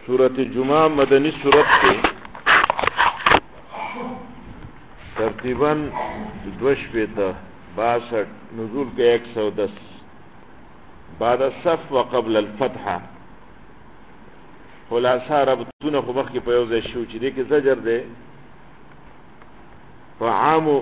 سورۃ جمعہ مدنی سورت کے ترتیباً 262 62 نزول کے 110 بعد الصف وقبل الفتح خلاصہ ربطونه خو مخکې په یو ځای شو چې دې کې زجر دی په عامو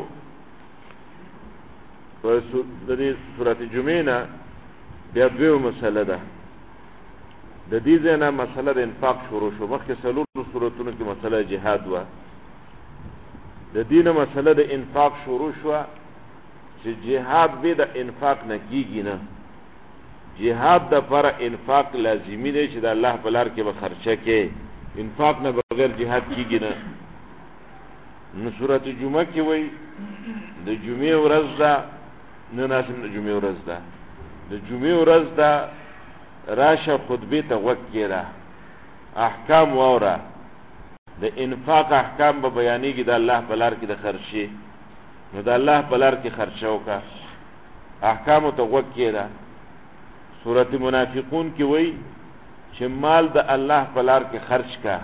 د دې سورۃ جمعې نه بیا دویمه مسله ده د دې ځای نه مسله د انفاق شروع شو مخکې څلورو سورتونو کې مسله جهاد وه د دې نه مسله د انفاق شروع شوه چې جهاد بې د انفاق نه کېږي نه جهاد د پر انفاق لازمی دی چې د الله په لار کې به خرچه کې انفاق نه بغیر جهاد کېږي نه نو سورۃ جمعه کې وایي د جمعې ورځ ده نه ناسم د جمعې ورځ ده د جمعې ورځ ده راشه خطبې ته غوږ کېږده احکام واوره د انفاق احکام به بیانېږي د الله په لار کې د خرچې نو د الله په لار کې خرچه وکړه احکامو ته غوږ کېږده سورۃ منافقون کې وایي چې مال د الله په لار کې خرچ کا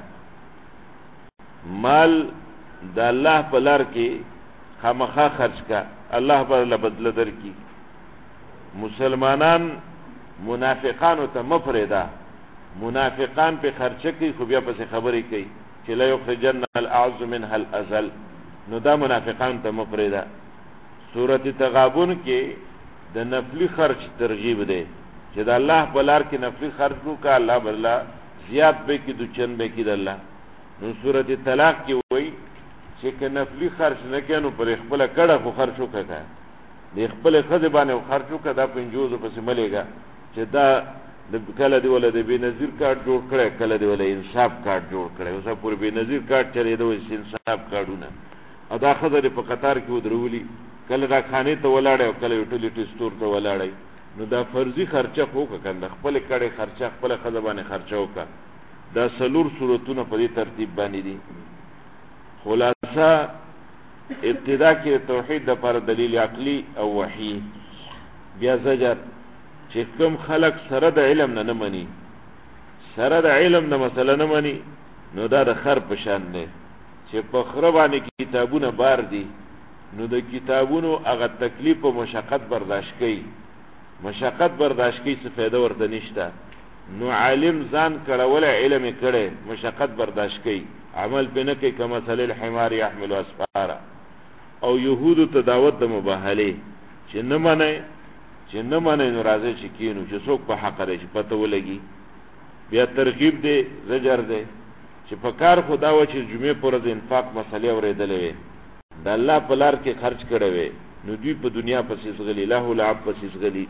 مال د الله په لار کې خامخا خرچ کا الله به له بدله درکړي مسلمانان منافقانو ته مه پرېږده منافقان پې خرچه کوي خو بیا پسې خبرې کوي چې لا یخرجن الاعز منها الاذل نو دا منافقان ته مه پرېږده سورۃ تغابن کې د نفلي خرچ ترغیب دی چې د الله په لار کې نفلي خرچ وکړه الله به زیات به کړي دوچن به کړي د الله نو سورۃ طلاق کې وایي چې که نفلي خرچ نه کړې نو پر خپله کړه خو خرچ وکړه د خپلې ښځې باندې خرچ وکړه دا پنځوسو پسې مه لېږه چې دا کله دی ولا د بېنظیر کارت جوړ کړی کله دی ولا انصاف کارت جوړ کړی اوسه پورې بېنظیر کارت چلېده اوس انصاف کارډونه او دا ښځه دې په قطار کې ودرولي کله دا خانې ته ولاړی او کله یوټیلیټي سټور ته ولاړی نو دا فرضي خرچه خو وکړه کنه خپلې کړې خرچه خپله ښځه باندې خرچه وکړه دا څلور صورتونه په دې ترتیب باندې دي خلاصه ابتدا کې توحید دپاره دلیل عقلی او وحی بیا زجر چې کوم خلق سره د علم نه مني سره د علم نه مسله نه مني نو دا د خر په شان دی چې په خره باندې کتابونه بار دي نو د کتابونو هغه تکلیف او مشقت برداشت کوي مشقت برداشت کوي څه فایده ورته نشته نو عالم ځان کړولی علم یې کړی مشقت برداشت کوي عمل پې نه کوي کمثل الحمار یحمل اسفاره او یهودو ته دعوت د مباهلې چې نه منئ نو راځئ چې کینو چې څوک په حق دی چې پته ولګي بیا ترغیب دی زجر دی چې په کار خو دا وه چې جمعې په ورځ انفاق مسلې اورېدلې وې د الله په لار کې خرچ کړی وې نو دوی په دنیا پسې ځغلي له لعب پسې ځغلي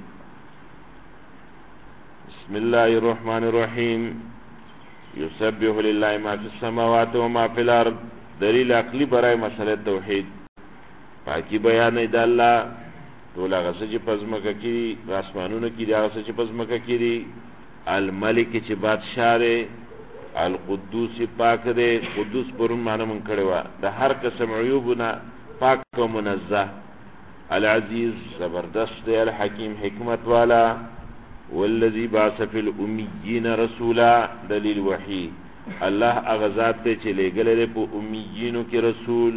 بسم الله الرحمن الرحیم یسبح لله ما فی السماوات وما فی الارض دلیل عقلی برای مسئله توحید پاکی بیانې د الله ټول هغه څه چې په ځمکه کې دي په اسمانونو کې دي هغه څه چې په ځمکه کې دي الملک چې بادشاه دی القدوس پاک دی قدوس پرون معنی مونږ کړې وه د هر قسم عیوبونه پاک او منزه العزیز زبردست دی الحکیم حکمت والا والذی بعث فی الامیین رسولا دلیل وحی الله هغه ذات دی چې لېږلی دی په امیینو کې رسول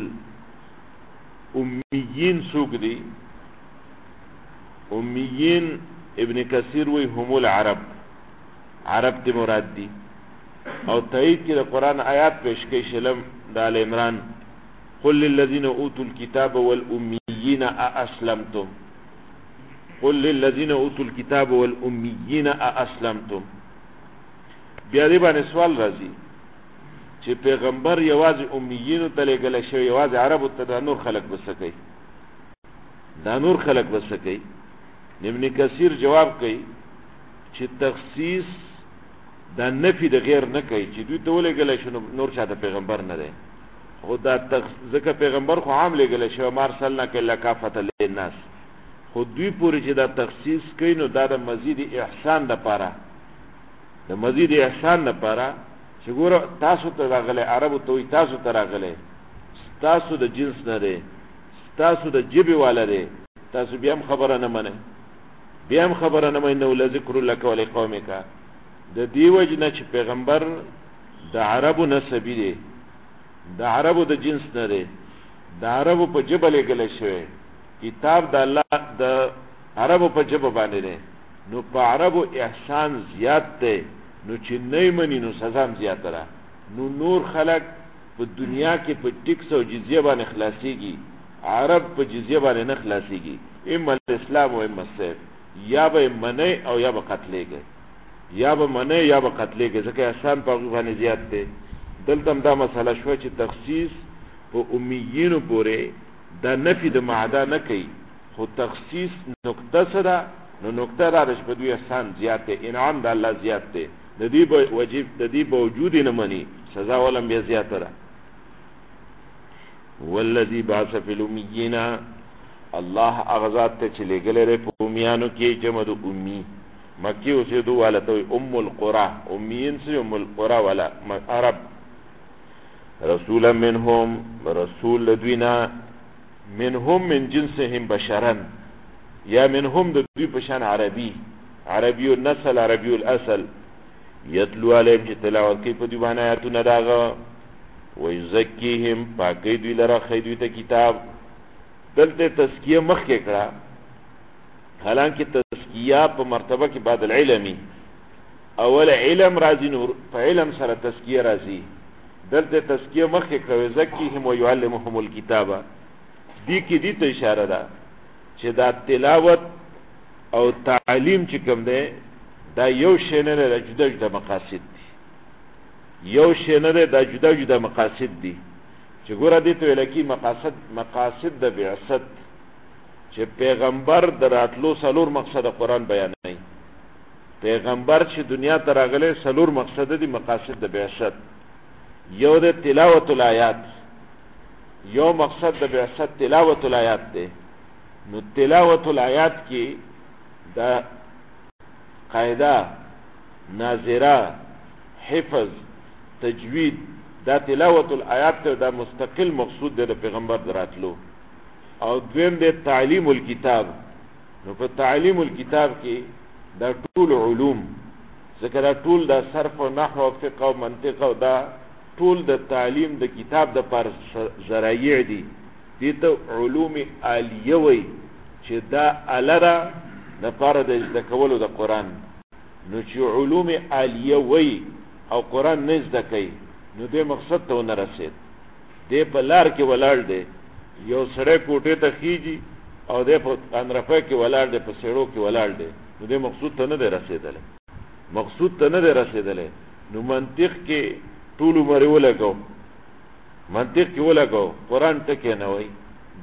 امیین څوک دی امیین ابن کثیر وی هم العرب عرب تی مراد دی او تایید کې د قرآن آیات پیش کوي شلم د آل عمران قل للذین اوتوا الكتاب والامیین ااسلمتم قل للذین اوتوا الكتاب والامیین ااسلمتم بیا دې باندې سوال راځي چې پیغمبر یوازې امیینو ته لېږلی شوی یوازې عربو ته دا نور خلق به څه کوي دا نور خلق به څه کوي ابن کثیر جواب کوي چې تخصیص دا نفی د غیر نه کوي چې دوی ته ولېږلی شو نور چاته پیغمبر نه دی خو دا ځکه پیغمبر خو عام لېږلی شوی ما ارسلناک الا کافة للناس خو دوی پورې چې دا تخصیص کوي نو دا د مزید احسان دپاره د مزید احسان دپاره چې ګوره تاسو ته راغلی عربو ته وایي تاسو ته راغلی ستاسو د جنس نه دی ستاسو د ژبې والا دی تاسو بیا هم خبره نه منئ بیا هم خبره نه منئ انه لذکر لک ولقومک د دې وجې نه چې پیغمبر د عربو نسبی دی د عربو د جنس نه دی د عربو په جبه لګل شوی کتاب د الله د عربو په جبه باندې دی نو په عربو احسان زیات دی نو چې نه مني نو سزا هم زیاته ده نو نور خلق په دنیا کې په ټیکس او جزیه باندې خلاصيږي عرب په جزیه باندې نه خلاصيږي اما الاسلام او اما السيف یا به منی او یا به قتلېږي یا به منی یا به قتلېږي ځکه احسان په باندې زیات دی دلته دا مسله شو چې تخصیص په امیینو پورې دا نفي د معدا نه کوي خو تخصیص نقطه سره نو نقطه را رش په دوی احسان زیات دی انعام د الله زیات دی د دې واجب د دې باوجود نه مني سزا ولم بیا زیاته ده والذي بعث في الاميين الله اغزاد ته چې لګلې په امیانو کې جمع د امي مکی اوسېدو والته ام القرى اميين سي ام القرى ولا عرب رسولا منهم رسول لدوینا منهم من جنسهم بشرا یا منهم د دوی په شان عربي النسل عربي الاصل یتلو علیهم چې تلاوت کوي په دوی باندې آیاتونه داغه ويزکیهم پاکی دوی لره خی دوی ته کتاب دلته تزکیه مخکې کړه حالانکه تزکیه په مرتبه کې بعد العلمي اول علم راځي نور په علم سره تزکیه راځي دلته تزکیه مخکې کړه ويزکیهم ويعلمهم الكتاب دې کې دې ته اشاره ده چې دا تلاوت او تعلیم چې کوم ده دا یو شی نه ده جدا جدا مقاصد دي یو شی نه ده دا جدا جدا مقاصد دي چې ګوره دې ته ویل کی مقاصد د بعثت چې پیغمبر دراتلو سلور مقصد قرآن بیانوي پیغمبر چې دنیا ته راغلی سلور مقصد دي مقاصد د بعثت یو د تلاوت الآیات یو مقصد د بعثت تلاوت الآیات ده نو تلاوت الآیات کې دا قاعده ناظره حفظ تجوید دا تلاوت الآیات ته دا مستقل مقصود دی د پیغمبر دراتلو او دویم دی تعلیم الكتاب نو په تعلیم الكتاب کې دا ټول علوم ځکه دا ټول دا صرف او نحو او فقه او منطق او دا ټول د تعلیم د کتاب د پر ذرایع دي دي ته علوم عالیه وي چې دا الره د پاره د زده کولو د قرآن نو چې علوم عالیه وي او قرآن نه زده کوي نو دې مقصد ته ونه رسید دې په لار کې ولاړ دی یو سړی کوټې ته خیږي او دې په انرفه کې ولاړ دی په سړو کې ولاړ دی نو دې مقصود ته نه دی رسېدلی مقصود ته نه دی رسېدلی نو منطق کې ټول عمر ولګو منطق کې ولګو قرآن ټکی نه وای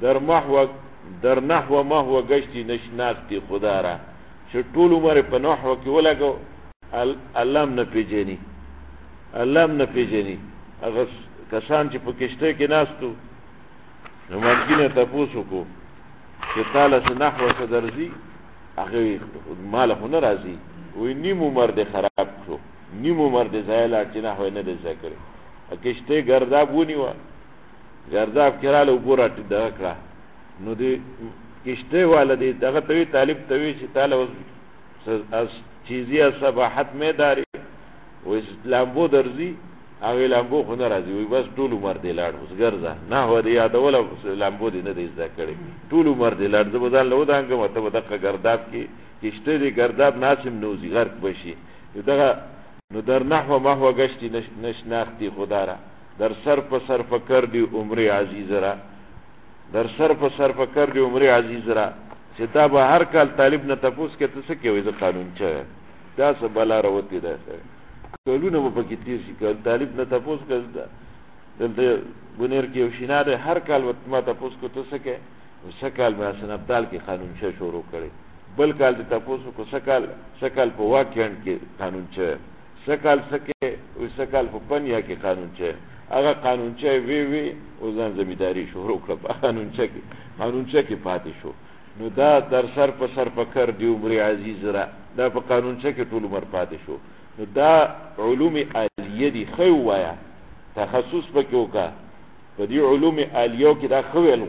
در نحو ما هو گشتی نشناختی خدا را چې ټول عمر په نحو کې ولګو الله نه پیژني الله نه پیژني هغه کسان چې په کشته کې ناستو نو ممکنه تاسو کو چې تعالی څخه نحو څخه درځي هغه مال خو نه راځي وې نیمو مرد خراب شو نیمو مرد زایل چې نحو نه دې ذکر کشته گرداب ونیو گرداب کراله وګورات دغه نو دې کشته والده دغه توی طالب توی چې تعالی از چیزی صباحت مې داري و لامبو درځي او لامبو خو نه راځي وي بس ټول عمر دې لاړ اوس ګرځا نه هو دې یادول لامبو دې نه دې ذکر ټول عمر دې لاړ زه بدل لو دانګه مته دغه گرداب کې کشته دې گرداب ناسم نوزي غرق بشي دغه نو در نحو ما هو گشتی نشناختی خدا را در صرف صرف کردی عمر عزیز را در صرف صرف کردی عمر عزیز را چې دا به هر کال طالب نه تپوس کې څه کوي د قانون چا دا څه بلا راوتی ده کلونه په کې تیر شي کال طالب نه تپوس کړه دلته بنیر کې وشیناره هر کال وت ما تپوس کو څه کې وسکال ما سنبدال کې قانون چا شروع کړي بل کال د تپوس کو سکال په واکیان کې قانون چا سکال سکه او سکال په پنیا کې قانون چا هغه قانون چا وی او ځان زمیداری شروع کړه قانون چا کې پاتې شو نو دا در سر په کر دی عمر عزیز را دا په قانون چا کې ټول عمر پاتې شو نو دا علوم عالیه دي خو وایا تخصص پکې وکا په دې علوم عالیه کې دا خویل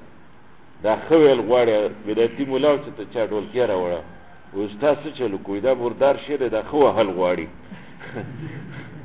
غواړي بدایتي مولا چې ته چا ډول کې راوړه او استاد څه چلو کوی دا مردار شه دا خو حل غواړي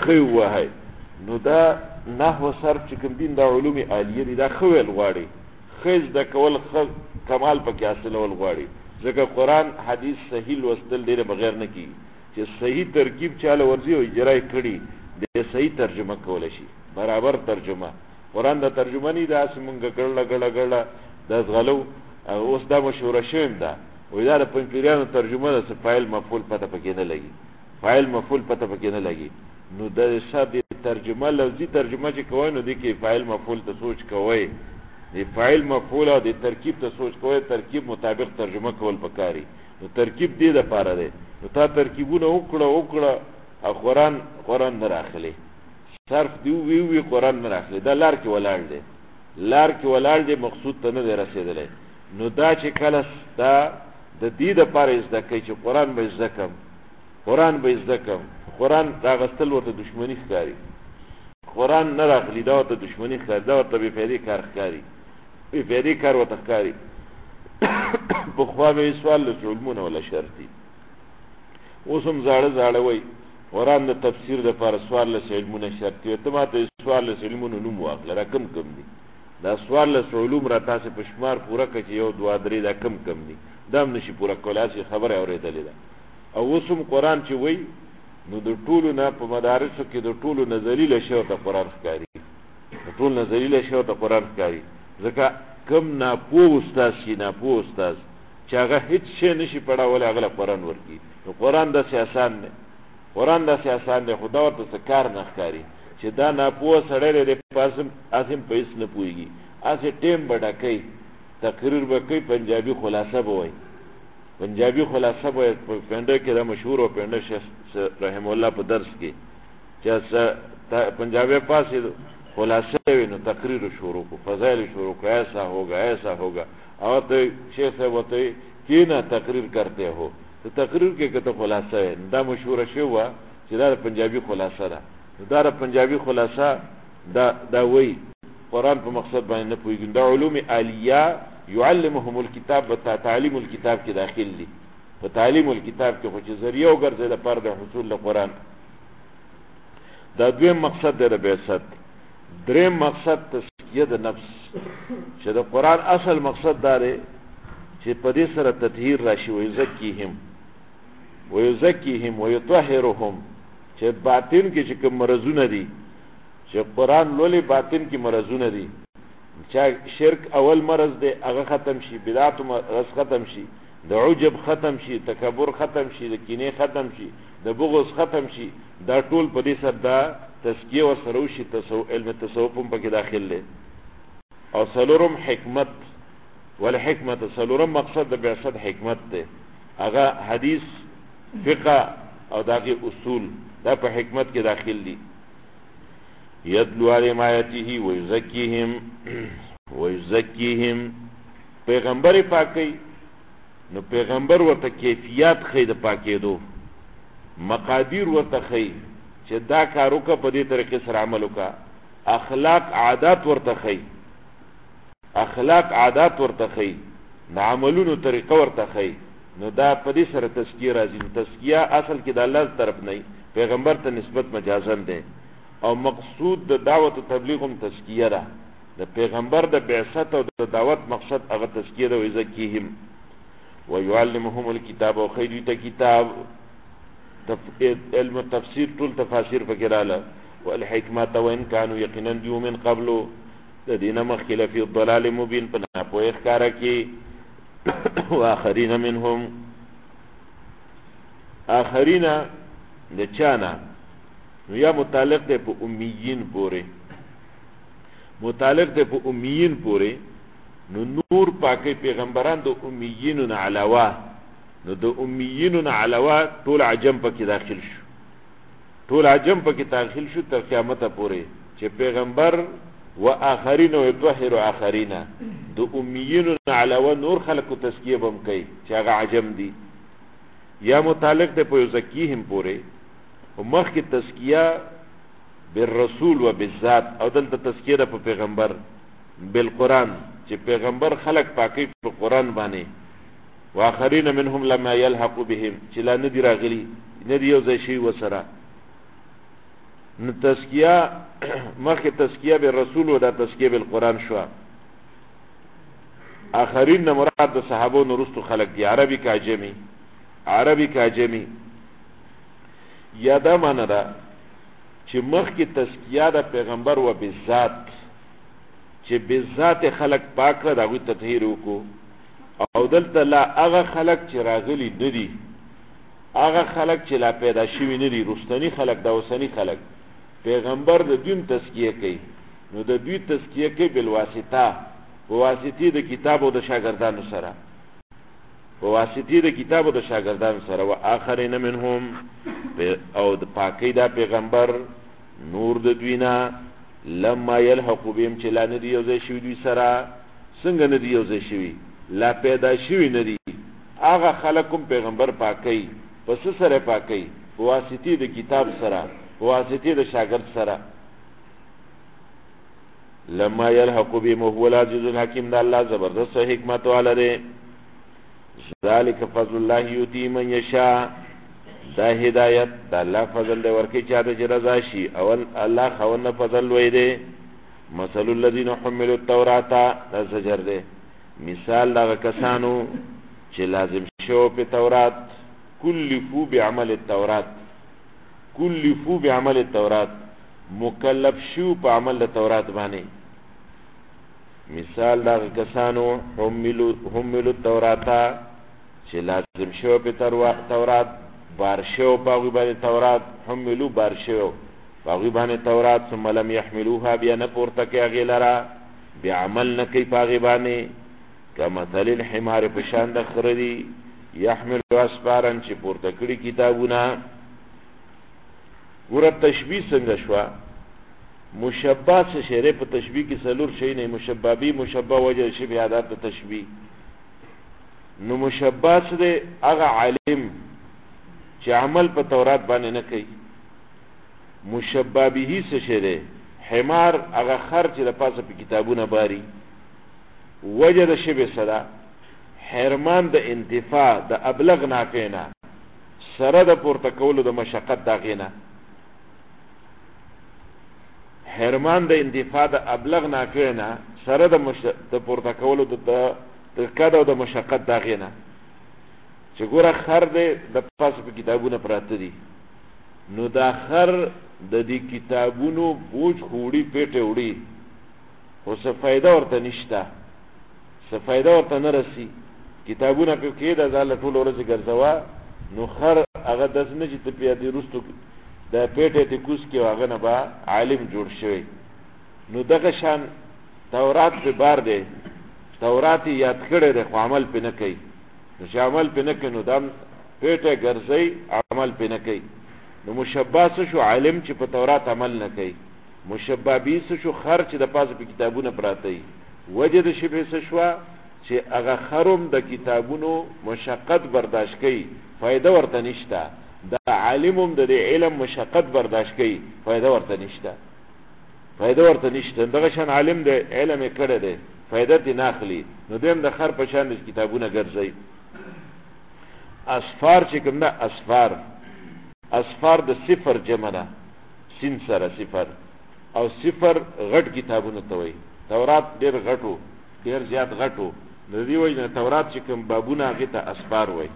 خی وهی. نو دا نحو صرف چې کوم دین دا علوم عالیه دي دا خویل غواړي، خیز د کول کمال پکې حاصلول غواړي. ځکه قرآن حدیث صحیح لوستل ډېر بغیر نه کیږي، چې صحیح ترکیب چاله ورځي او اجرا کړي د صحیح ترجمه کول شي، برابر ترجمه. قرآن د ترجمه نه دا سمونګه ګړله د غلو اوس دا مشوره شوم ده وای دا د پنځپیرانو ترجمه ده، فاعل مفعول پته پکې نه لګي، فاعل مفعول پته پکې نه لګي. نو د شاد ترجمه لفظي ترجمه چې کوی نو د کې فاعل مفعول ته سوچ کوی، د فاعل مفعول او د ترکیب ته سوچ کوی، ترکیب مطابق ترجمه کول پکاري. نو ترکیب دې د پاره ده، نو تا ترکیبونه وکړه او قرآن نه راخلي، صرف دی وی قرآن نه راخلي، دا لار کې ولاړ دی مقصود ته نه دی رسیدلی. نو دا چې کله دا د دې دپاره زده کوي چې قرآن به زده کم، قرآن راغستل ورته دشمنی ښکاري، قرآن نه راخلي دا ورته دشمنی ښکاري، دا ورته بې فایدې کار ښکاري، بې فایدې کار ورته ښکاري. پخوا به یې څوارلس علمونه ولا شرط دي، اوس هم زاړه وایي قرآن د تفسیر دپاره څوارلس علمونه شرط دي. ته ما ته څوارلس علمونو نوم واخله، را کم دي دا څوارلس علوم را تاسې په شمار پوره کړه چې یو دوه درې دا کم دي، دا هم نشي پوره کولی، هسې خبره اورېدلې ده. او اوس هم قرآن چې وایي نو د ټولو نه په مدارسو کې د ټولو نه ذلیله شی ورته قرآن ښکاري، د ټولو نه ذلیله شی ورته قرآن ښکاري. ځکه کم ناپوه استاذ چې هغه هیڅ شی نشي پړاولی هغه له قرآن ورکړي. نو قرآن داسې آسان دی، خو دا ورته څه کار نه ښکاري چې دا ناپوه سړی دی پاسم اسم په هېڅ نه پوهېږي، هسې ټیم به ډکوي، تقریر به کوي، پنجابي خلاصه به وایي، په پنډه کې دا مشهور و پنډه شیخ رحم الله په درس کې چې پنجابی پاسې خلاصه وي نو تقریر شروع کو، فضائل شروع کو، ایسا ہوگا اور تو شیخ صاحب ہوتے کی نا تقریر کرتے ہو، تو تقریر کې کته خلاصه ہے دا مشهور شو چې دا پنجابی خلاصه ده. دا پنجابی خلاصه دا وی قرآن په مقصد باندې نه پوهیږي. دا علوم عالیه يعلمهم الكتاب تعلیم الكتاب کې داخل دي، په تعلیم الكتاب کې خو چې ذریعہ وګرځي لپاره د حصول له قرآن. دا دویم مقصد دی د بعثت. دریم مقصد تزکیه د نفس، چې د قرآن اصل مقصد دا دی چې په دې سره تطهیر راشي، ويزکیهم ويطهرهم، چې باطن کې چې کوم مرضونه دي چې قرآن لولي باطن کې مرضونه دي، چا شرک اول مرض دی هغه ختم شي، بدعت مرض ختم شي، د عجب ختم شي، تکبر ختم شي، د کینې ختم شي، د بغض ختم شي. دا ټول په دې سره دا تزکیه ورسره وشي، علم تصوف هم پکې داخل دی. او څلورم حکمت، والحکمت څلورم مقصد د بعثت حکمت دی، هغه حدیث فقه او داغه اصول دا په حکمت کې داخل دي. یدلو علیهم آیاته ویزکیهم پیغمبر پاکی، نو پیغمبر ورته کیفیات خی د پاکېدو، مقادیر ورته خی چې دا کار وکړه په دې طریقې سره عمل وکړه، اخلاق عادات ورته خی، د عملونو طریقه ورته خی. نو دا په دې سره تزکیه راځي. تزکیه اصل کې د الله طرف نه پیغمبر ته نسبت مجازن دی، او مقصود د دعوت و تبلیغ هم تزکیه ده. د پیغمبر د بعثت او د دعوت مقصد هغه تزکیه ده. ویزکیهم ويعلمهم الكتاب او خیر ته کتاب، علم تفسیر ټول تفاسیر فکر اله، والحکمت وان كانوا یقینا دیو من قبل د دینه مخکله فی الضلال مبین، په ناپوهی ښکاره کې. واخرین منهم، آخرین د چانا نو یا متعلق دی په امیین پورې، نو نور پاکی پیغمبران د امیینو نه علاوه، نو د امیینو نه علاوه ټول عجم پکې داخل شو تر قیامت پورې، چې پیغمبر و آخرین و یطهر آخرین، د امیینو نه علاوه نور خلقو تزکیه بم کوي چې هغه عجم دي. یا متعلق دی په یزکیهم پورې، مخکې تزکیه بالرسول و بالذات، او دلته تزکیه ده په پیغمبر بالقرآن، چې پیغمبر خلق پاکی په قرآن باندې. واخرین منهم لما يلحق بهم، چې لا ندی راغلی ندی یو ځای شي وسره. نو تزکیه مخکې تزکیه به رسول و دا تزکیه بالقرآن شو. آخرین نه مراد د صحابو نورستو خلق دی، عربی که عجمی، عربی که عجمی. یا دا معنی ده چې مخکې تزکیه د پیغمبر و بالذات، چې بالذات خلق پاک کړه د هغوی تطهیر وکړو، او دلته لا هغه خلق چې راغلي نه دي، هغه خلق چې لا پیدا شوي نه دي، رستنی خلق دا اوسنی خلق، پیغمبر د دوی تزکیه کوي. نو د دوی تزکیه کوي بالواسطه، په واسطې د کتاب او د شاګردانو سره، په واسطې د کتاب او د شاګردانو سره. و آخرین منهم، او د پاکی دا پیغمبر نور د دوی نه، لما یلحقو بهم چې لا نه دي یو ځای شوي دوی سره. څنګه نه دي یو ځای شوي؟ لا پیدا شوي نه دي. هغه خلک هم پیغمبر پاکی، په څه سره پاکی؟ په واسطې د کتاب سره، په واسطې د شاګرد سره. لما یلحقو بهم وهو العزیز الحکیم، دا الله زبردست حکمت والا دی. ذالک فضل الله یؤتی من یشاء، دا هدایت دا الله فضل دی ورکی چاته چې رضا شي. اول الله خاوند فضل لوی دی. مثل الذین حملوا التوراة، دا زجر دی، مثال دا کسانو چې لازم شو په تورات، کلفو بعمل التورات، کلفو بعمل التورات، مکلف شو په عمل التورات باندې. مثال دا کسانو حملوا التوراة چې لازم شو په تورات، بار شو باغی باندې تورات، حملو بار شو باغی باندې تورات، ثم لم يحملوها، بیا نه پورته کوي هغې لره، بیا عمل نه کوي په هغې باندې. کمثل الحمار، په شان د خره دي، یحمل اسفارا چې پورته کړي کتابونه. ګوره تشبیه څنګه شوه؟ مشبه څه شی دی؟ په تشبیه کې څلور شی نه، مشبه بی، مشبه وجه شبه عادت د تشبیه. نو مشبه څه دی؟ هغه عالم چې عمل په تورات باندې نه کوي. مشبه به څه شی دی؟ حمار، هغه خر چې د پاسه په کتابونه باري. وجه د شبه سره حرمان د انتفاع د ابلغ نافع نه، سره د پورته کولو د مشقت د هغې نه. حرمان د انتفاع د ابلغ نافع نه، سره د پورته کولو د قد او د مشقت د هغې نه. چې ګوره خر دی د پاسه په کتابونه پراته دي، نو دا خر د دې کتابونو بوج خوړي، پیټه وړي، خو څه فایده ورته نشته، څه فایده ورته نه رسي. کتابونه په کې د ځاله ټول ورځ ګرځوا، نو خر هغه داس نه چې ته پیادې رستو د پیټه ته کوس کې هغه نه با عالم جوړ شوی. نو دغه شان تورات په بار دی، تورات یاد کړی دی خو عمل پې نه کوي. نو چې عمل پې نه کوي نو دا پیټه ګرځي، عمل پې نه کوي. نو مشبه څه شو؟ عالم چې په تورات عمل نه کوي. مشبه به څه شو؟ خر چې د پاسه په کتابونه پراته وي. وجه د شبه څه شوه؟ چې هغه خروم د کتابونو مشقت برداشت کوي، فایده ورته نشته. دا عالمم د علم مشقت برداشت کوي، فایده ورته نشته، فایده ورته نشته. دغه شان عالم د علم یې کړی دی، فایده ترې نه اخلي، نو دویم د خر په شان د کتابونه ګرځوي. اسفار چې کوم ده، اسفار د صفر جمع ده، سین سره صفر، او صفر غټ کتابونه ته وایي. تورات ډېر غټو، ډېر زیات غټو، د دې وجه تورات چې کوم بابونه هغې ته اسفار وایي.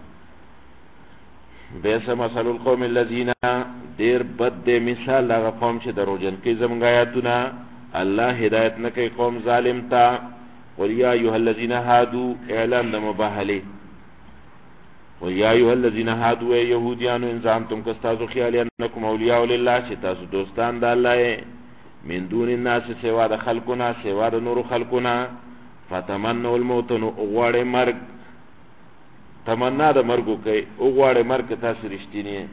بیس مثل القوم الذین، ډېر بد دی مثال هغه قوم چې دروغجن کوي زموږ آیاتونه. الله هدایت نه کوي قوم ظالم ته. قل یا ایها الذین هادوا، اعلان د مباهلې. قل یا ایها الذین هادوا، ای یهودیانو، ان زعمتم که ستاسو خیال انکم اولیاء لله، چې تاسو دوستان د الله یې، من دون الناس، سوا د خلقونه، سوا د نورو خلقونه، فتمنوا الموت، نو غواړئ مرګ، تمنا د مرګو کوي، غواړئ مرګ که تاسو رښتینی.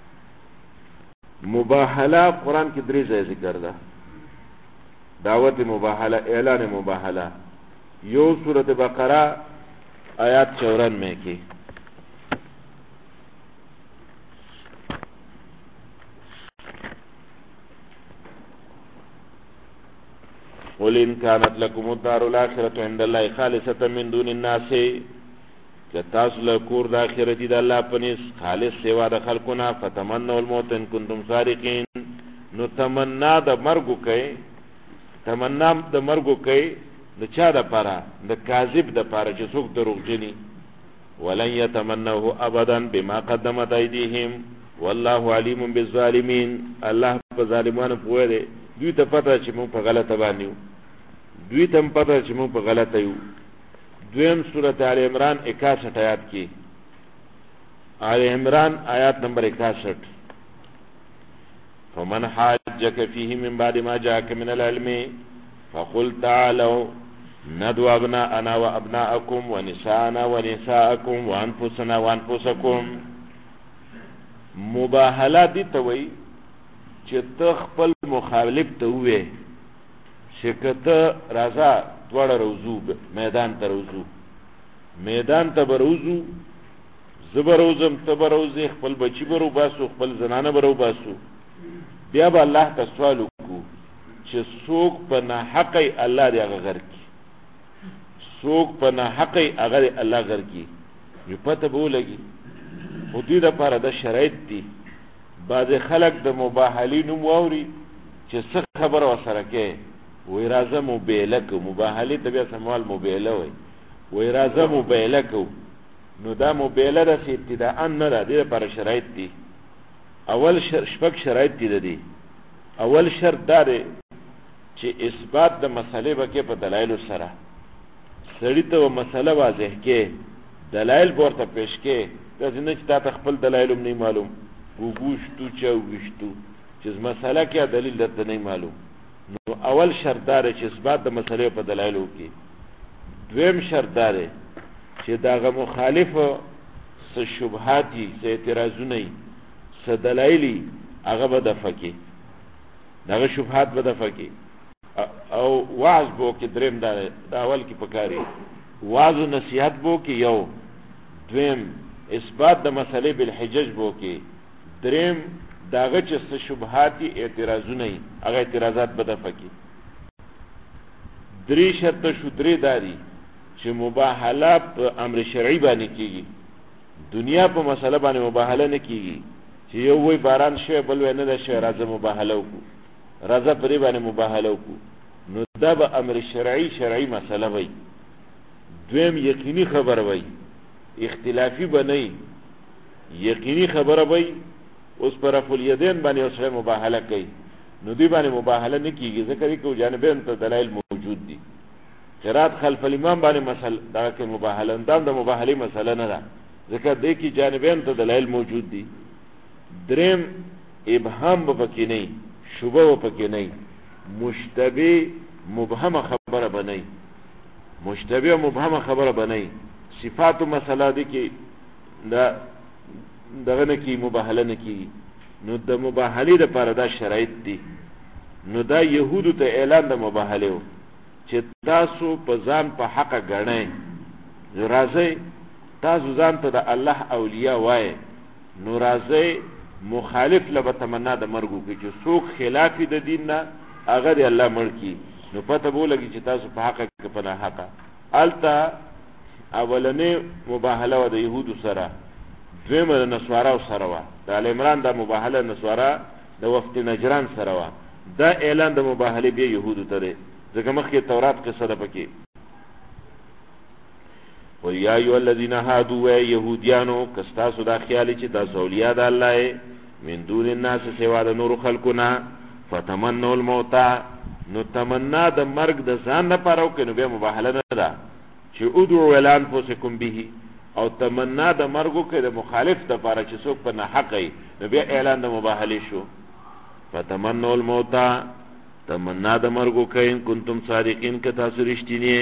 مباهله قرآن کې 3 ځای ذکر ده، دعوت مباهله، اعلان مباهله. یو سورت بقره آیات 94 کې، قل ان كانت لكم الدار الاخره عند الله خالصه من دون الناس، که تاسو له کور د آخرتي د الله په نس خالص سوا د خلقونه، فتمنوا الموت ان کنتم صادقین، نو تمنا د مرګو کوي، تمنا د مرګو کوي د چا د پاره؟ د کاذب د پاره چې څوک دروغجني. ولن يتمنوه ابدا بما قدمت ايديهم والله عليم بالظالمين. الله په ظالمانو پوهه دی، دوی ته پته چې موږ په غلطه باندې یو، دوی ته پته چې موږ په غلطه یو. دویم سورۃ آل عمران 61 آیات کې، آل عمران آیات نمبر 61، فمن حاجك فيه من بعد ما جاءك من العلم فقل تعالوا ندعو ابناءنا وابناءكم ونساءنا ونساءكم وانفسنا وانفسكم. مباهلات دي ته وای چې ته خپل مخالف ته وې چې کته راځه دوړ روزو میدان ته روزو، میدان ته بروزو، زبروزم تبروزي، خپل بچی برو باسو، خپل زنانه برو باسو. بیا به الله ته سوال وکړو چې څوک په ناحق الله دی هغه غر کی، څوک په ناحق هغه الله غر کی. یو پته به ولګي. خو دې لپاره د شرایط دي. بعض خلک د مباهلې نوم واوري چې څه خبره وسره کوي، وای راځه مباهله کو. مباهلې ته بیا سموال مباهله وای راځه مباهله کو. نو دا مباهله د ابتداء نه ده، دې لپاره شرایط دي. اول شپږ شرایط دي. اول شرط دا دی چې اثبات د مسلې بکې په دلایل سره. سړی ته مسله واضح کې، دلایل ورته پیش کې، دا څنګه چې تا خپل دلایل هم نه معلوم، وګوشتو چوغشتو چې مسله کې دلیل درته نه معلوم. نو اول شرط دا دی چې اثبات د مسلې په دلایلو کې. دویم شرط دا دی چې داغه مخالف څه شبهات دي، څه اعتراضونه دي، څه دلایلی هغه به دفع کې، داغه شبهات به دفع کې. او وعظ بو کې دریم دا اول کې پکاري، وعظ او نصيحت بو کې یو. دویم اثبات د مسلې بالحجج بو کې. دریم داغه چې څه شبهات دي، اعتراضونه دي، هغه اعتراضات به دفع کې. درې شرط شو، درې داري چې مباهله په امر شرعي باندې کیږي. دنیا په مسله باندې مباهله نه کیږي چې یو وای باران شوی بل وای نه ده شوی، راځه مباهله وکړو، راځه پرې باندې مباهله وکړو. نو دا به امر شرعي مسله وای. دویم یقیني خبره وای، اختلافي بنئ، یقیني خبره وای. اوس پر رفع الیدین باندې اوسه مباهله کوي، نو دی باندې مباهله نه کیږي، ځکه چې جانبین ته دلایل موجود دي. قرات خلف الامام باندې مسله دا کې مباهله اندام د مباهله مسله نه ده، ځکه دې کې جانبین ته دلایل موجود دي. دریم ابهام به پکې نه، شبهه به پکې نه، مشتبه مبهمه خبره بنئ، مشتبه مبهمه خبره بنئ. صفات مسله دي کې دا دغه نه کې مباهله نه کې. نو د مباهله لپاره دا شرایط دي. نو دا يهودو ته اعلان د مباهله و چې تاسو په ځان په حق غړنئ، راځي تاسو ځان ته د الله اولیاء وای، نو راځي مخالف له تمنا د مرګو کې چې څوک خلاف د دین نه هغه دی الله مړ کی. نو پته به لګي چې تاسو په حق کې په نه حق. التا اولنې مباهله و د يهودو سره، دویمه د نسوارا سره و. د ال عمران د مباهله نسوارا د وفد نجران سره و. دا اعلان د مباهله به يهودو ته دی، ځکه مخکې تورات قصه ده پکې. و یا ایو الذین هادوا یهودیانو، کستاسو دا خیالي چې تاسو اولیاء د الله من دون الناس سوا د نور خلقنا، فتمنوا الموت، نو تمنا د مرګ د ځان نه پاره کوي. نو به مباهله نه ده چې ادعوا الى انفسکم به، او تمنا د مرګو کې د مخالف د پاره چې څوک په نه حق ای، نو بیا اعلان د مباهله شو. فتمنوا الموت، تمنا د مرګو کې ان کنتم صادقین، که تاسو رښتینی.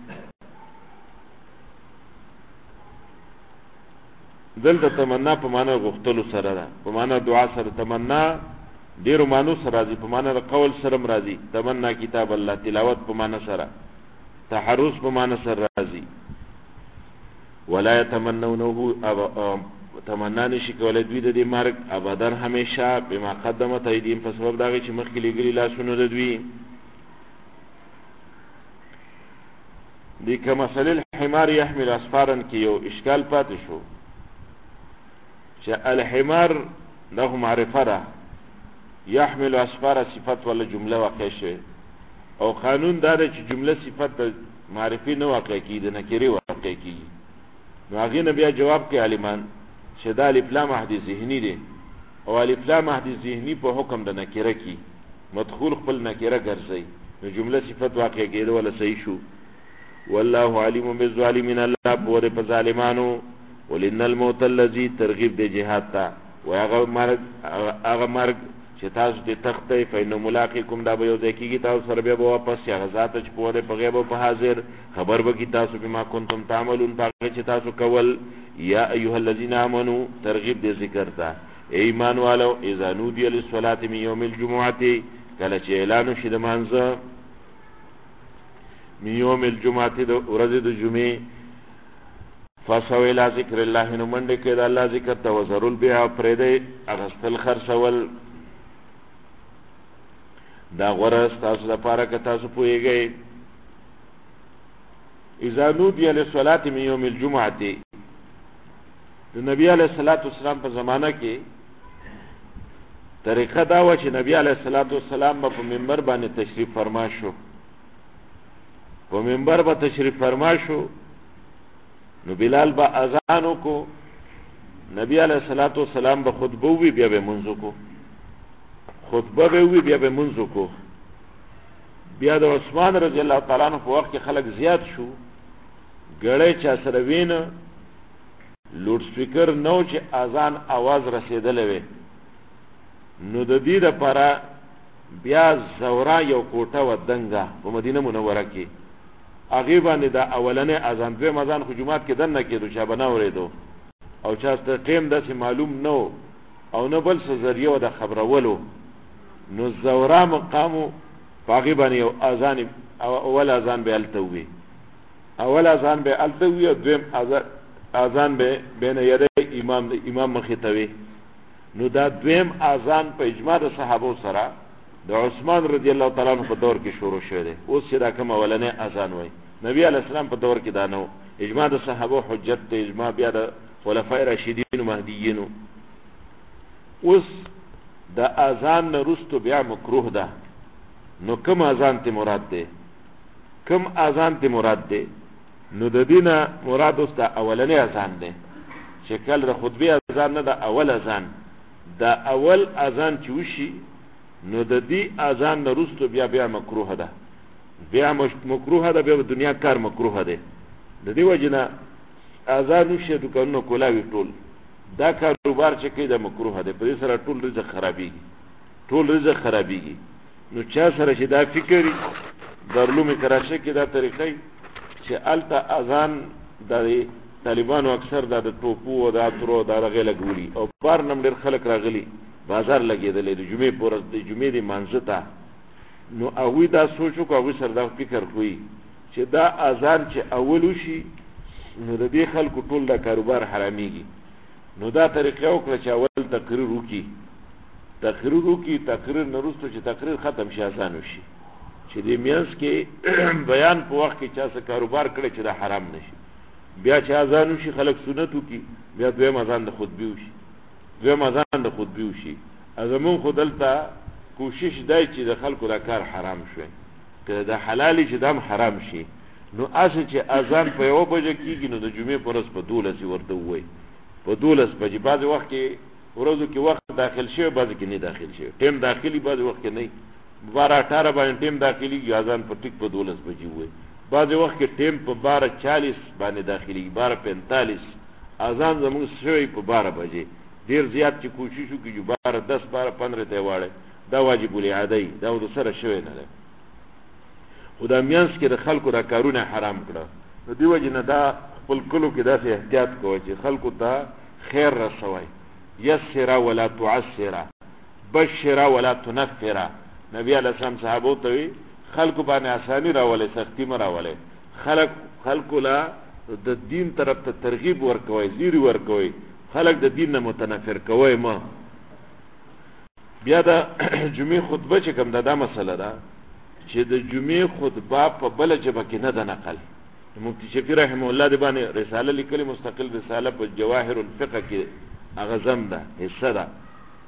دلته تمنا په معنا غوښتلو سره ده، په معنا دعا سره. تمنا ډیرو مانو سره راځي، په معنا د قول سره راځي. تمنا کتاب الله، تلاوت په معنا سره، تحرس په معنا سره راځي. ولا يتمنونه، تمنا نشي کولای دوی د دې مرګ ابدا همیشه، بما قدمت ایدیم، په سبب دا چې مخکې لګري لاسونه د دوی. دې کما مثل الحمار يحمل اسفارا کې یو اشکال پاتې شو چې الحمار له معرفه ده، يحمل اسفار صفت ولا جمله واقع شوی او قانون دا چې جمله صفت معرفي نه واقع کیږي نه کېږي واقع کیږي. نو هغه نه بیا جواب کې عالمان شدا الف لام حدیث ذهنی دی او الف لام حدیث ذهنی په حکم د نکره کی مدخول خپل نکره ګرځي نو جمله صفت واقع کېده ولا صحیح شو. والله علیم بالظالمین، الله پوره په ظالمانو. ولن الموت الذي ترغیب د جهاد تا و هغه مرګ چې تاسو د تختې فینو ملاقاتکم دا به یو ځای کېږي تاسو سره بیا به واپس یا ذات چې پوره په غیب او په حاضر خبر به کی تاسو بما کنتم تعملون هغه چې تاسو کول. یا ایها الذين امنوا ترغیب د ذکر تا ایمان والو اذا نودي للصلاه من يوم الجمعه کله چې اعلان شي د مانځه من يوم الجمعه د ورځې د جمعې فسوي الى ذکر الله نو منډه کې د الله ذکر ته وزر البيع فريده اغسل خرڅول دا غره تاسو لپاره که تاسو پوهیږئ. اذا نودي للصلاه من يوم الجمعه د نبی علیہ الصلوۃ والسلام په زمانہ کې طریقه دا و چې نبی علیہ الصلوۃ والسلام په منبر باندې تشریف فرما شو، په منبر باندې تشریف فرما شو نو بلال با اذان کو، نبی علیہ الصلوۃ والسلام به خطبه وی بیا به منځ کو، خطبه به وی بیا به منځ کو. بیا د عثمان رضی الله تعالی عنہ په وخت کې خلک زیات شو، ګړې چا سره وینه لوډ سپیکر نو چې اذان आवाज رسیدلې وي نو د دې لپاره بیا زورا یو کوټه ودنګه په مدینه منوره کې هغه باندې دا اولنې اذان دوی اذان خو جمعات کې دنه کېدو چې بنا ورېدو او چا ست ټیم داسې معلوم نو او نه بل څه ذریعہ د خبرولو نو زورا مقامو هغه باندې یو اذان اول اذان به التوي اول اذان به التوي دویم اذان به بین یده امام مخیتوی نو دا دویم اذان په اجماع د صحابه سره د عثمان رضی الله تعالی عنہ په دور کې شروع شوه دی. اوس چې دا کوم اولنې اذان وای نبی علیہ السلام په دور کې دا نو اجماع د صحابه حجت ته اجماع بیا د خلفای راشدین او مهدیین. اوس د اذان نه رستو بیا مکروه ده. نو کوم اذان ته مراد ده؟ کوم اذان ته مراد ده؟ نو د دینه مراد اوس د اولنې اذان ده، شکل د خطبه اذان نه د اول اذان، د اول اذان چې وشي نو د دې اذان نه رستو بیا مکروه ده، بیا مکروه ده، بیا د دنیا کار مکروه ده. د دې وجنه اذان وشي د کونو کولاوي ټول دا کاروبار چې کې د مکروه ده، په دې سره ټول رزق خرابيږي، ټول رزق خرابيږي. نو چا سره چې دا فکرې درلوم کراچۍ کې دا طریقې چې الته اذان د طالبانو اکثر د ټوپو او د اترو د رغې لګولي او بار نم ډېر خلک راغلي بازار لګېدلې د جمعې پورې د جمعې د مانځه ته نو هغوی دا سوچو کو هغوی سره دا فکر کوي چې دا اذان چې اول وشي نو د دې خلکو ټول دا کاروبار حرامېږي. نو دا طریقه وکړه چې اول تقریر وکړي، تقریر نه وروسته چې تقریر ختم شي اذان وشي چې د میانس کې بیان په وخت کې چا څه کاروبار کړي چې دا حرام نشي. بیا چې اذان وشي خلک سنت وکړي، بیا دویم اذان د خطبه وشي. ازمون خدلته کوشش دی چې د خلکو دا کار حرام شوی که دا حلالي چې دام حرام شي. نو اسه چې اذان په یو بجه کېږي نو د جمعې پر ورځ په 12 ورته وای په 12 بجې بعض وخت کې ورځو کې وخت داخل شي بعض کې نه داخل شي، ټیم داخلي بعض وخت کې نه 12:18 باندې ټیم داخلي اذان په ټیک په 12 بجې وای، بعض وخت کې ټیم په 12:40 باندې داخلي 12:45 اذان زموږ شوی په 12 بجې. ډیر زیات چې کوشش وکړي 12:10 12:15 ته واړي دا واجب العادی دا د سره شوی نه ده. خدای میانس کې د خلکو دا کارونه حرام کړه. نو دی وجه نه دا خپل کلو کې داسې احتیاط کوي چې خلکو ته خیر رسوي. یسر ولا تعسر، بشر ولا تنفر. نبی علیہ السلام صحابو ته خلکو باندې آسانی راولې سختی مې راولې، خلکو لا د دین طرف ته ترغیب ورکوي، زیری ورکوي، خلک د دین نه متنفر کوي. ما بیا د جمعې خطبه چې کوم دا مسله ده چې د جمعې خطبه په بل جبه کې نه ده نقل. مفتی شفیع رحمه الله دی باندې رساله لیکلي، مستقل رساله په جواهر الفقه کې اغزم ده حصہ ده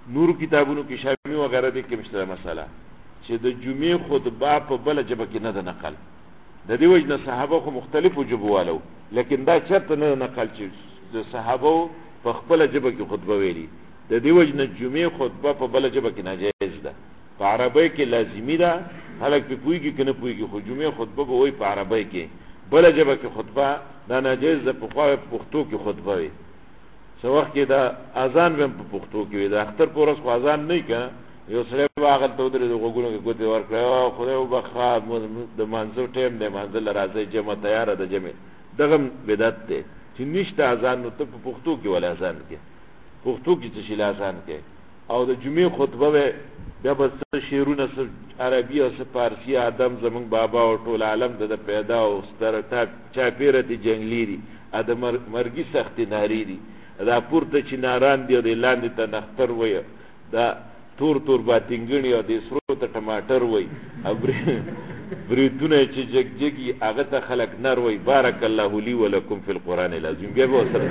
نور کتابونو کې شافعي وغیرہ دې کې مشتره مسله چې د جمعې خطبه په بل جبه کې نه ده نقل د دې وجه صحابه خو مختلفو جبو والو لیکن دا چرته نه نقل چې د صحابه په خپل جبه کې خطبه ویلي د دې وجه نه جمعې خطبه په بل جبه کې ناجیز ده په عربی کې لازمی ده خلک په پویږي کنه پویږي خو جمعې خطبه به وای په عربی کې بل جبه کې خطبه دا ناجیز ده په خو پښتو کې خطبه وي څو وخت کې دا اذان هم په پښتو کې وي د اختر پورس خو اذان نه کړه یو سره واغل ته درې د غوګونو کې ګوتې ورکړه خدای وبخا د منځو ټیم د منځل راځي جمع تیار ده جمع دغه بدعت ده چې نشته اذان نو ته په پښتو کې ولا اذان کې پښتو کې چې شیل اذان کې او د جمعې خطبه به بیا بس شعرونه سره عربي او فارسی ادم زمون بابا او ټول عالم د پیدا او ستر چا پیره دي جنگلی دي ادم مرګي سخت ناری دي دا پورته چې ناران دی د لاندې ته نختر وي دا تور تور باتنګنی او د سرو ته ټماټر وي بریتونه چې جګجګي هغه ته خلق نر وي بارک الله لي ولکم فی القران العظیم بیا به سره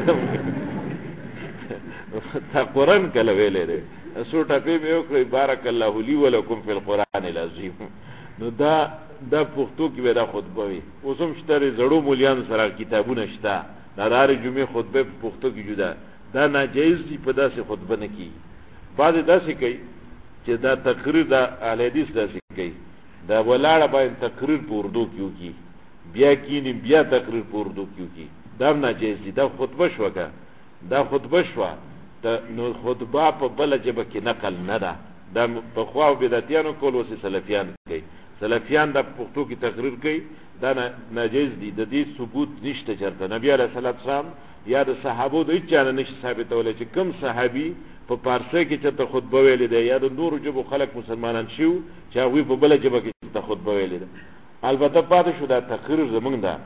تا قران کله ویلې ده سو ټپې به وکړي بارک الله لي ولکم فی القران العظیم نو دا پښتو کې به دا خطبه وي اوسم شتره زړو مولیان سره کتابونه شته دا دار جمعې خطبه په پښتو کې جدا دا ناجیز دي په داسې خطبه نه کی بعض داسې کوي چې دا تقریر دا اهل حدیث داسې کوي دا ولاړه باندې تقریر په اردو کې وکي بیا کینی بیا تقریر په اردو کې وکي دا ناجیز دي دا خطبه شوکه دا خطبه شوا نو خطبه په بل جبه کې نقل نه ده دا په خوا بدعتیانو کول وسه سلفیان کوي سلفیان د پښتو کې تقریر کوي دا ناجیز دي د دې ثبوت نشته چرته نبی علیه الصلاۃ والسلام یا د صحابو د هیڅ نه نشي ثابتول چې کوم صحابي په پارسه کې چې ته خطبه ویلې ده یا د نور جبو خلک مسلمانان شو چې هغه په بل جبه کې ته خطبه ویلې ده البته پاتې شو دا تقریر زمونږ ده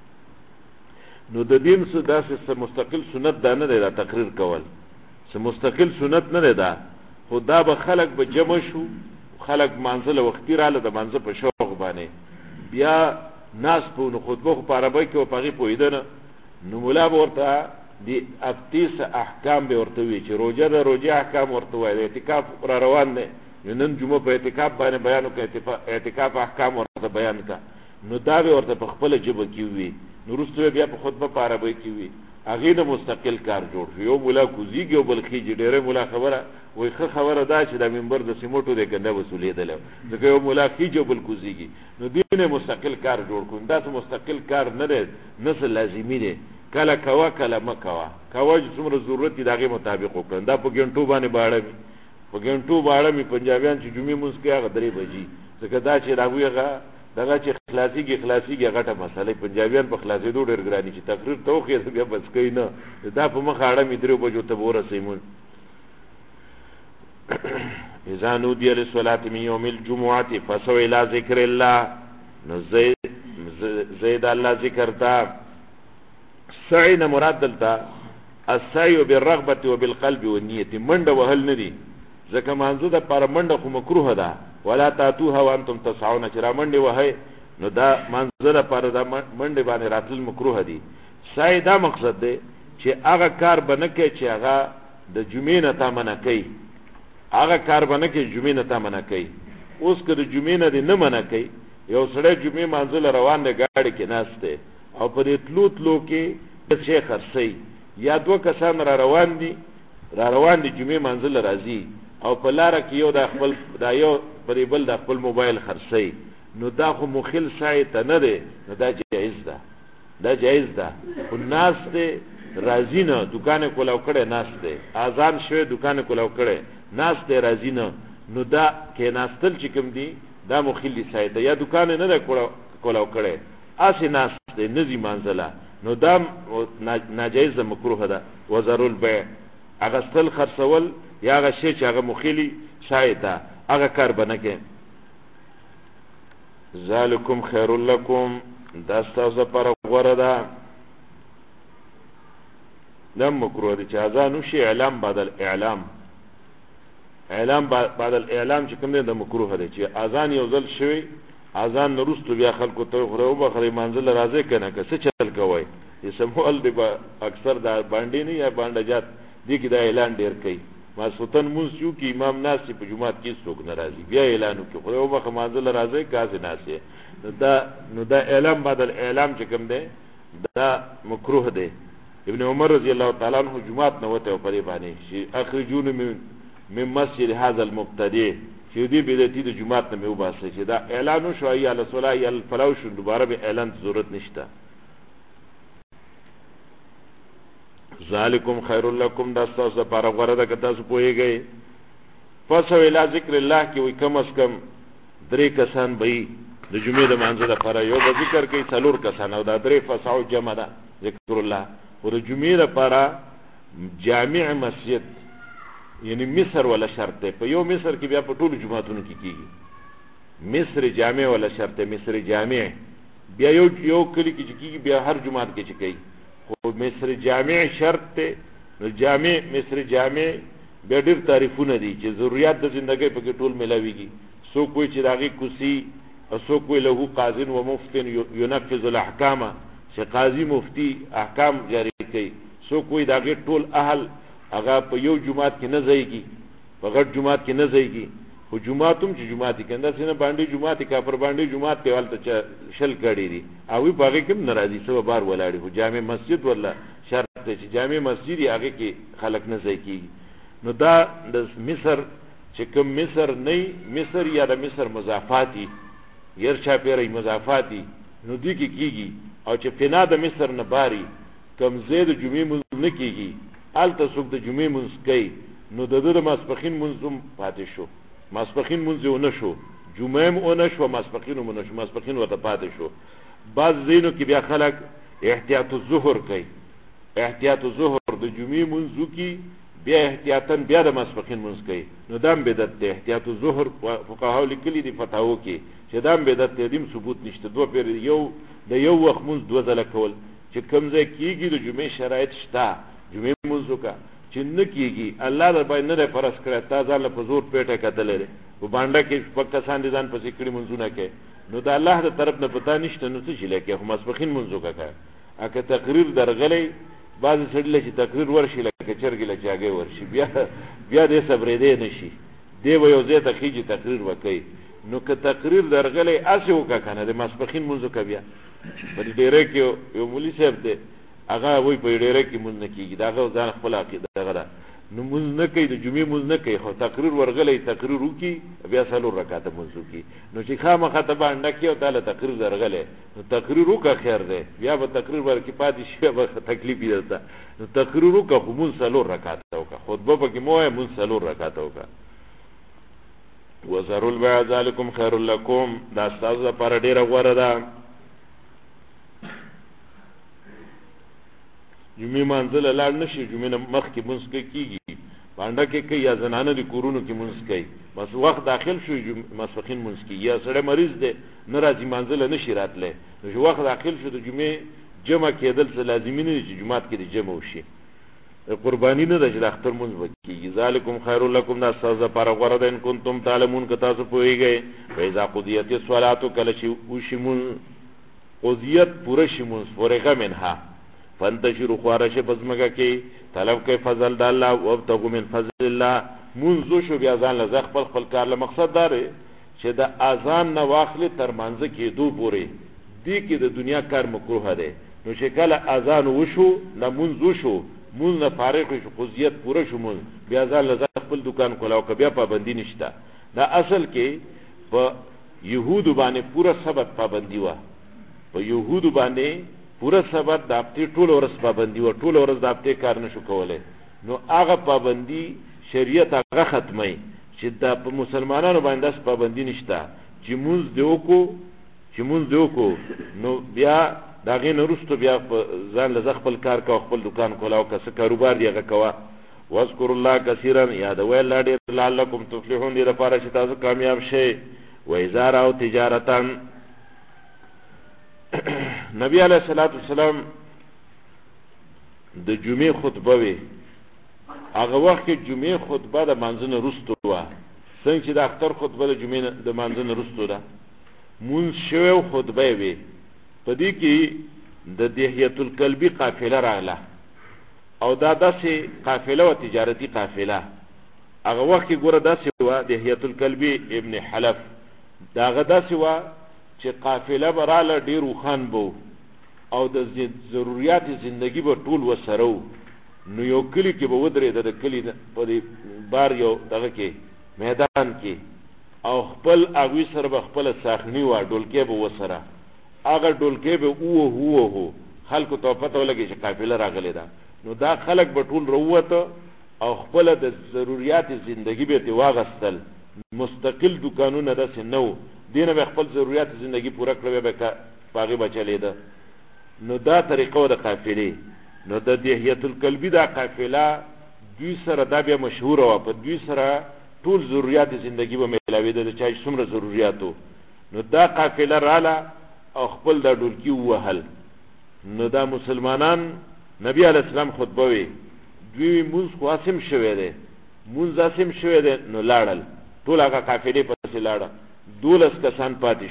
نو د دین څخه داسې مستقل سنت ده نه ده تقریر کول څه مستقل سنت نه ده خدا به خلک به جمع شو خلک منزل وختي رااله د منزل په شوق باندې بیا ناس په نو خطبه په عربی کې او پغی پویدنه نو مولا ورته دی افتیس احکام به ورته وی چې روزه د روزه احکام ورته وای اعتکاف را روان نه نن جمعه په اعتکاف باندې بیان وکړي اعتکاف احکام ورته بیان کا نو دا به ورته په خپل جبه کې وی نو رسته بیا په خطبه په عربی کې وی هغه د مستقل کار جوړ یو مولا کوزیږي او بلخي ډېره مولا خبره وای خبره دا چې د منبر د سیمټو د کنده وسولیدل ځکه یو مولا خيجو بل کوزیږي نو دینه مستقل کار جوړ کوم دا ته مستقل کار نه دی نسل لازمی دی کله کوا کله مکوا کوا چې څومره ضرورت دی دغه مطابق وکړه دا په ګنټو باندې باړه په ګنټو باړه می پنجابیان چې جمعې مونږ کې هغه 3 بجې ځکه دا چې راویغه دغه چې خلاصيږي غټه مسله پنجابیان په خلاصې دوه ډېر ګرانی چې تقریر توخې بیا بس کوي نه دا په مخ اړه می 3 بجو ته ورسېمون اذا نودي للصلاه من يوم الجمعه فسووا الى ذكر الله زید الله ذکر تا سعی نه مراد دلته السعي بالرغبه وبالقلب والنيه منډه وهل نه دي ځکه مانزه د پر منډه خو مکروه ده ولا تاتوها وانتم تسعون چې را منډه وهي نو دا مانزه د پر د منډه باندې راتل مکروه دي سعی دا مقصد دی چې هغه کار بنه کې چې هغه د جمعې نه تامنه کوي هغه کار بنه کې جمعې نه تامنه کوي اوس که د جمعې نه نه منه کوي یو سړی جمعې مانزه روان دی گاډي کې ناشته او په دې تلو کې شیخ خرسي یا دوه کسان را روان دي جمعې منزل راځي او په لار کې یو د خپل دا یو پرې بل د خپل موبایل خرسي نو دا خو مخل شای ته نه دی نو دا جایز ده خو ناس ته راځي نه دکان کولاو کړي ناس ته اذان شوه دکان کولاو کړي ناس ته راځي نه نو دا کې ناستل چې کوم دي دا مخل شای ته یا دکان نه ده کولاو کړي اسی ناس ته نزي منزله نو دا ناجایز مکروه ده وزر البيع اغسل خرڅول یا هغه شی چې هغه مخیلی شایته هغه کار بنکه ذالکم خیر لکم دا ستاسو پر غوړه ده لم مکروه دي چې اذان شي اعلام بعد الاعلام بعد الاعلام چې کوم ده مکروه دي چې اذان یو ځل شوی اذان نورستو بیا خلکو ته خو به خري منزل راځي کنه که څه چل کوي سمول دی اکثر دا باندې نه یا باندې جات دي کې دا اعلان ډیر کوي ماسوتن مونږ یو کې امام ناس په جمعات کې څوک ناراضي بیا اعلان وکړي خو یو وخت مانځل راځي کاسه ناسه نو دا اعلان بعد الاعلام چې کوم دی دا مکروه دی. ابن عمر رضی الله تعالی عنہ جمعات نه وته په دې باندې چې اخرجون من مسجد هذا المبتدئ چې دې بدعتي د جمعات نه وباسي چې دا اعلان شو ای علی صلاه ای الفلاو شو دوباره به اعلان ضرورت نشته. ذالکم خیر لکم دا تاسو لپاره غوړه ده که تاسو پوهیږئ. فسو الی ذکر الله کې وي کم از کم 3 کسان به د جمعې د مانځه لپاره یو به ذکر کوي 4 کسان او دا 3 فسعوا جمع ده ذکر الله. او د جمعې لپاره جامع مسجد یعنی مصر ولا شرط ده په یو مصر کې بیا په ټولو جمعاتونو کې کیږي مصر جامع ولا شرط ده مصر جامع بیا یو کلی کې کیږي بیا هر جمعات کې کوي خو مصر جامع شرط ده. نو جامع مصر جامع بیا ډېر تعریفونه دي چې ضرورت د ژوندۍ په کې ټول ملاويږي. سو کوئی چې داغي کوسی او سو کوئی له قاضي و مفتي ينفذ الاحکام چې قاضي مفتی احکام جاری کوي. سو کوئی داغي ټول اهل هغه په یو جمعات کې نه ځایږي په غټ جمعات کې نه ځایږي خو جمعاتم چې جمعات کې انده سینه باندې جمعات کافر باندې جمعات ته والته شل کړي دي او په هغه کې ناراضي سو بار ولاړي خو جامع مسجد ولا شرط چې جامع مسجد هغه کې خلق نه ځایږي. نو دا د مصر چې کوم مصر نه مصر یا د مصر مضافاتی يرچا پیری مضافاتی نو دی کې کیږي او چې فنا د مصر نه باري کم زید جمعې مونږ نه کیږي ال تسوک د جمعې مونږ کوي نو د ماسپخین منظم پاتې شو ماسپخین مونږ نه شو جمعې مو نه شو ماسپخین مو نه شو ماسپخین وته پاتې شو. بعض زینو کې بیا خلک احتیاط الظهر کوي احتیاط الظهر د جمعې مونږ کی بیا احتیاطاً بیا د ماسپخین مونږ کوي نو دام بدعت ده. احتیاط الظهر فقها لیکلي دي فتاوو کې چې دام بدعت ده دیم ثبوت نشته. دوه پیر د یو وخت مونږ دوه ځله کول چې کوم ځای کیږي د جمعې شرایط شته جمعې مونږ وکړه چې نه کیږي الله در باندې نه فرض کړی تا ځان له په زور پیټه کتل لري په باندې کې شپږ کسان دي ځان پسې کړي مونږونه کې نو د الله د طرف نه پتا نشته نو څه شي لکه هم ماسپخین مونږ وکړه اګه تقریر درغلې بعض سړي چې تقریر ورشي لکه چرګ له چاګي ورشي بیا دې صبرې دې نشي دی و یو ځای ته کیږي تقریر وکړي نو که تقریر درغلې اسه وکړه کنه د ماسپخین مونږ وکړه بیا په ډیره کې یو مولوی صاحب دی هغه وای په ډیره کې مونږ نه کیږي دا ځان خپل عقیده دغه نو مونږ نه کوي د جمعې مونږ نه کوي خو تقریر ورغلې تقریر وکي بیا 4 رکعات مونږ وکي نو چې خامخا ته باندې کې او تعالی تقریر درغلې نو تقریر وکړه خیر دی بیا به تقریر ورکې پاتې شي به تکلیف یې ده نو تقریر وکړه خو مونږ 4 رکعات وکړه خطبه پکې مو مونږ 4 رکعات وکړه. وذروا البيع ذلكم خير لكم دا تاسو لپاره ډیره غوړه ده. جمعې مانځل لاړ نشي جمعې مخ کې مونږ کېږي باندې کې کوي یا زنانه د کورونو کې مونږ کوي بس وخت داخل شو ماسپخین مونږ کوي یا سړی مریض دی ناراضي مانځل نشي راتله نو وخت داخل شو د جمعې جمع کېدل څه لازمي نه چې جمعات کې د جمع وشي قرباني نه ده چې د اختر مونږ وکړي. ذالکم خیر لکم دا تاسو لپاره غوړه ده ان کنتم تعلمون که تاسو پوهیږئ. فاذا قضیت الصلاه کله چې وشمون قضیت پوره شمون فرغه منها فانتشروا خوارشه بزمګه کې طلب کې فضل د الله وابتغوا من فضل الله منذ شو بیا ځان له خپل کار له مقصد دار چې د اذان نه واخلې تر منځ کې دو پورې دی کې د دنیا کار مکروه ده نو چې کله اذان وشو نه منذ شو مون نه فارغ شو قضیت پوره شو مون بیا ځان له خپل دکان کولاو ک بیا پابندی نشته. دا اصل کې په يهودو باندې پوره سبت پابندی و په يهودو باندې پورا سبت دابطه ټول ورځ پابندي و ټول ورځ دابطه کار نشو کولای نو هغه پابندي شریعت هغه ختمي چې دا په مسلمانانو باندې پابندي نشته چې مونږ دیوکو نو بیا دا غین وروسته بیا ځان له خپل کار کا خپل دکان کولاو کا څه کاروبار دی هغه کوا. واذکر الله کثیرا یاد ویل لاړ لعلکم تفلحون دې لپاره چې تاسو کامیاب شئ. و اذا راو تجارتن نبی علیہ الصلوۃ والسلام د جمعې خطبه وی هغه وخت کې جمعې خطبه د منځنه رستو و څنګه چې د اختر خطبه د جمعې د منځنه رستو ده مون شوه خطبه وی په دې کې د دهیت الکلبی قافله راغله او دا داسې قافله و تجارتی قافله هغه وخت کې ګوره داسې وه دحیة الکلبي ابن حلف دا هغه داسې وه چې قافله به راله ډېر روښان به او د ضروریات زندگی به ټول وسره و نو یو کلي کې به ودرېده د کلي په دې بار یو دغه کې میدان کې او خپل هغوی سره به خپله ساخني وه ډولکۍ به وسره هغه ډولکۍ به ووهو خلکو ته پته ولګي چې قافله راغلې ده نو دا خلک به ټول راووته او خپله د ضروریات زندگی به ترې واغستل مستقل دوکانونه داسې نه و دې نه به خپل ضروریات زندگی پوره کړه بیا به په هغې به چلېده نو دا طریقه و د قافلې نو د دحیة الکلبي دا قافله دوی سره دا بیا مشهوره وه په دوی سره ټول ضروریات زندگی به میلاوېده د چا څومره ضروریاتو نو دا قافله راله او خپل دا ډولکي ووهل نو دا مسلمانان نبی علیه السلام خطبه وی دوی مونځ خو اسم شوی دی مونځ اسم شوی دی نو لاړل ټول هغه قافلې پسې لاړه 12 کسان پاتې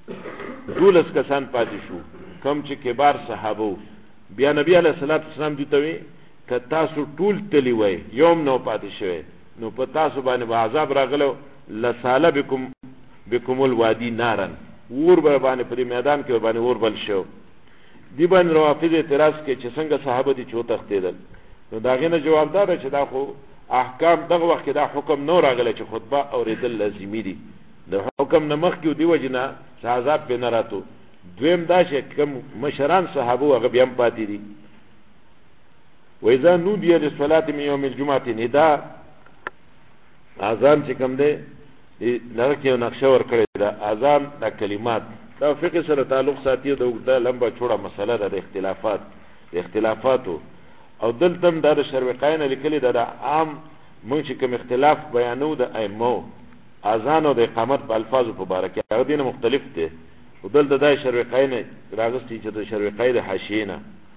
شو کم چې کبار صحابه بیا نبی علیه السلام دوی ته وی که تاسو ټول تلی وای یوم نو پاتې شوی نو په تاسو باندې به عذاب راغلو لساله بكم الوادي نارا ور باندې په میدان کې باندې ور بل شو دی باندې روافض اعتراض کې چې څنګه صحابه دي چوت تختیدل نو داغه نه جوابدار چې دا خو احکام دغه وخت کې دا حکم نو راغله چې خطبه اوریدل لازمي دي د حکم نه مخکې دی وجنه عذاب په نه راتو دویم دا چې کوم مشران صحابه هغه بیا پاتې دي وإذا نودي للصلاة من يوم الجمعة نداء اذان چې کوم دی دغه کې نقشه ورکړې ده اذان د کلمات دا فقه سره تعلق ساتي د لمبه چوړه مسله ده د اختلافاتو او دلته د شروقین لیکلي ده عام مونږ چې کوم اختلاف بیانو د ائمه اذان او د اقامت په الفاظو په باره کې هغه دینه مختلف دي او دلته د شروقین راغستې چې د شروقین حاشیه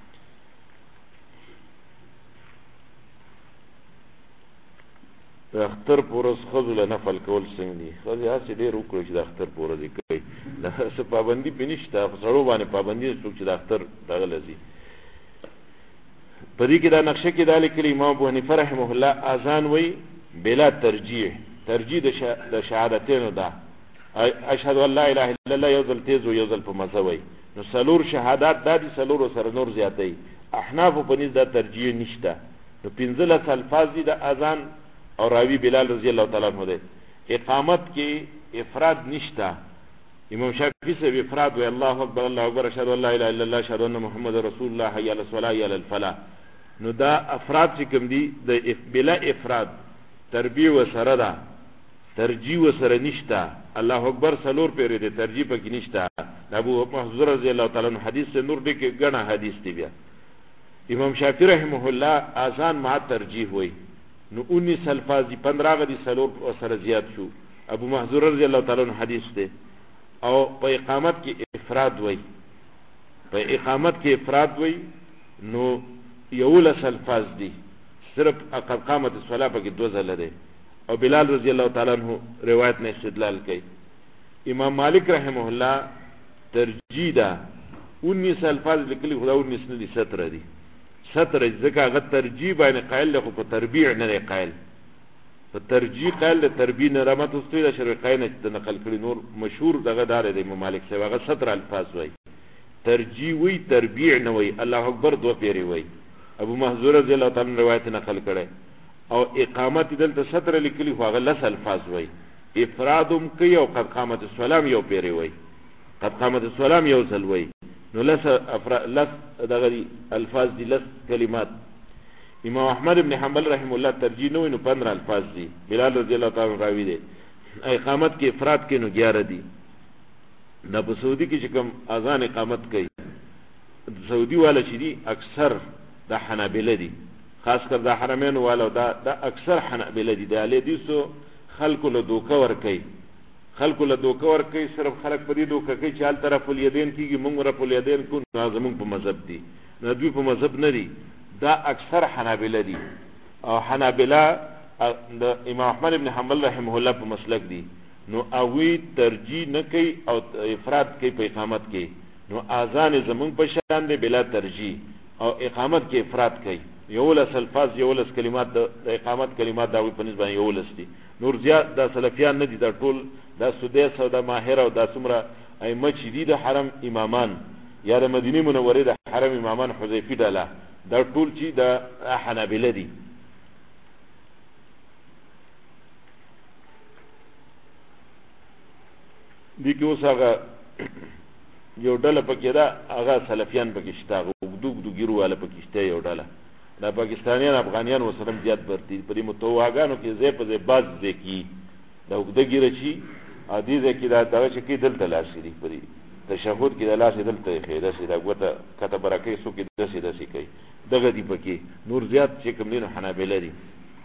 د اختر پورز خزو له نفل کول څنګه دي خزو هسې ډېر وکړو چې د اختر پورز یې کوي د څه پابندي پې نشته په سړو باندې پابندي څوک چې د اختر دغه لځي په دې کې دا نقشه کې دا لیکلي امام ابو حنیفه رحمه الله اذان وی بلا ترجیح د شهادتینو ده اشهد ان لا اله الا الله یو ځل تیز و یو ځل په مزه وی نو څلور شهادات دا دي څلورو سره نور زیاتوي احنافو په نس دا ترجیح نشته نو 15 الفاظ دي د اذان اور راوی بلال رضی اللہ تعالیٰ عنہ دے اقامت کی افراد نشتا امام شافعی سے افراد و اللہ اکبر اشہد ان لا الہ الا اللہ اشہد ان محمد رسول اللہ حی علی الصلاۃ حی علی الفلاح نو دا افراد چې کوم دي د بلا افراد تربیه و سره دا ترجیح و سره نشتا الله اکبر سلور پیری دے ترجیح پکې نشتا ابو محذور رضی اللہ تعالیٰ عنہ حدیث سے نور دے کې غنا حدیث دی بیا امام شافعی رحمه الله اذان مع ترجیح وای نو 19 الفاظ دي 15 غدي سلور سره زیات شو ابو محذور رضی الله تعالی عنہ حدیث ده او په اقامت کې افراد وای نو یولس الفاظ دي صرف اقل قامت الصلاه په کې 2 ځله ده او بلال رضی الله تعالی عنہ روایت نه استدلال کوي امام مالک رحمه الله ترجیح ده 19 الفاظ لیکلي خدا 19 نه دي 17 دي 17 ځکه هغه ترجیح باندې قائل له په تربیع نه دی قائل په ترجیح قائل له تربیع نه رحمت استوی د شرقین د نقل کړي نور مشهور دغه دار دی امام مالک څخه هغه 17 الفاظ وای ترجیح وی تربیع نه وای الله اکبر 2 پیری وای ابو محذور رضی الله تعالی روایت نقل کړي او اقامت دلته 17 لیکلي خو هغه 10 الفاظ وای افرادم کوي او قد قامت السلام یو پیری وای قد قامت السلام یو ځل وای نو لس دغه الفاظ دي لس کلمات امام احمد ابن حنبل رحم الله ترجیح نو 15 الفاظ دي بلال رضی الله تعالی راوی دي اقامت کې افراد کې نو 11 دي د سعودي کې چې کوم اذان اقامت کوي سعودي والا چې دي اکثر د حنابلة دي خاص کر د حرمین والا دا اکثر حنابلة دي د الیدیسو خلق له دوکه ور کوي صرف خلق په دې دوکه کوي چې حال طرف الیدین کیږي موږ رف الیدین کو نازمون په مذهب دي نه دوی په مذهب نه دي دا اکثر حنابلة دي او حنابلة د امام احمد ابن حنبل رحمه الله په مسلک دي نو اوی ترجیح نه کوي او افراد کوي په اقامت کې نو اذان زمون په شان دی بلا ترجیح او اقامت کې افراد کوي یولس الفاظ یولس کلمات د اقامت کلمات دا په نسبت یولس دي نور زیات دا سلفیان نه دي دا ټول دا سدیس او دا ماهر او دا څومره ائمه چې دي د حرم امامان یا د مدینه منورې د حرم امامان حذیفی ډاله دا ټول چې د حنابلة دي دي کې اوس هغه یو ډله پکې ده هغه سلفیان پکې شته وګدو ګیرو والا پکې شته یو ډله دا پاکستانیان افغانیان وسلم زیات برتي پرې متواګانو کې زې په باز دې کې دا وګدو ګیره شي ادي دې کې دا دغه چې کې دلته لاسي دي پرې تشهود کې د لاسي دلته خېده سي دا ګوته کته برکې سو کې دسي کوي دغه دی پکې نور زیات چې کوم دین حنابلة دي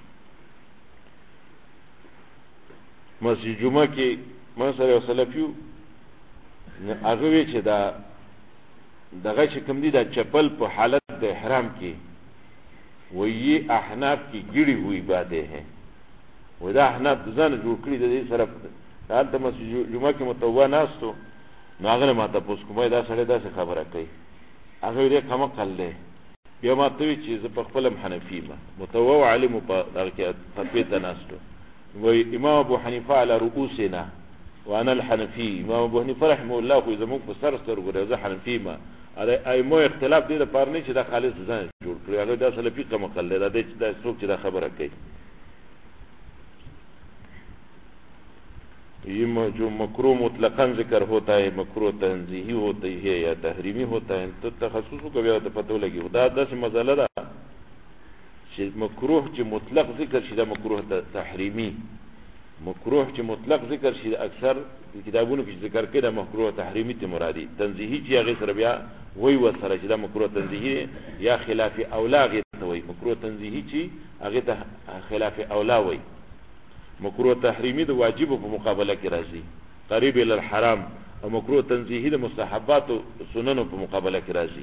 مسجد جمعه کې مسره سلفیو هغه وی چې دا دغه چې کوم دي دا چپل په حالت د احرام کې وی احناف کی ګړي ہوئی باتیں ہیں ودا احناف ځان جوړ کړی د دې سره حالت مسجد جمعه کې متوا ناستو ناغله ماته پوس کومه دا سره دا خبره کوي هغه دې کوم کړل بیا ماته وی چې په خپل حنفی ما متوا عالم په دغه کې فتوی تناستو وی امام ابو حنیفه علی رؤوسنا وانا الحنفی امام ابو حنیفه رحمه الله خو زموږ په سر سترګو زه حنفی ما ائمه اختلاف دې د پارني چې دا خالص ځان جوړ کړی هغه دا سلفی کوم کړل دا د څوک چې دا خبره کوي یہ جو مکروہ مطلقاً ذکر ہوتا ہے مکروہ تنزیہی ہوتی ہے یا تحریمی ہوتا ہے تو تخصصو کا بیا پتہ لگی دا داسې مسله ده چې مکروه چې مطلق ذکر شي دا مکروه تحریمی مکروه چې مطلق ذکر شي اکثر کتابونو کې ذکر کړي دا مکروه تحریمی ته مرادي تنزیهی چې هغه سره بیا وای وسره چې دا مکروه تنزیهی یا خلاف اولا غي ته وای مکروه تنزیهی چې هغه ته خلاف اولا وای مکروه تحریمی د واجب په مقابله کې راځي قریب ال الحرام او مکروه تنزیهی د مستحبات او سنن په مقابله کې راځي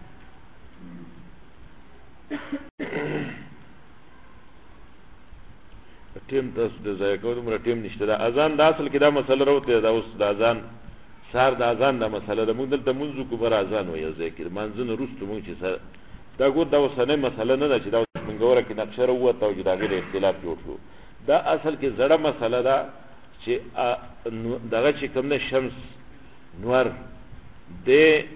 ټیم تاسو د ځای کوم ټیم نشته دا اذان د اصل کې دا مسله راوته دا اوس د اذان سار د اذان د مسله د موږ دلته منځو کو بر اذان وي ذکر منځنه رستو موږ چې سر دا ګور دا وسنه مسله نه ده چې دا موږ وره کې نقشه وروته او دا غیر اختلاف جوړ شو دا اصل کې زړه مسله ده چې دغه چې کوم نه شمس نور د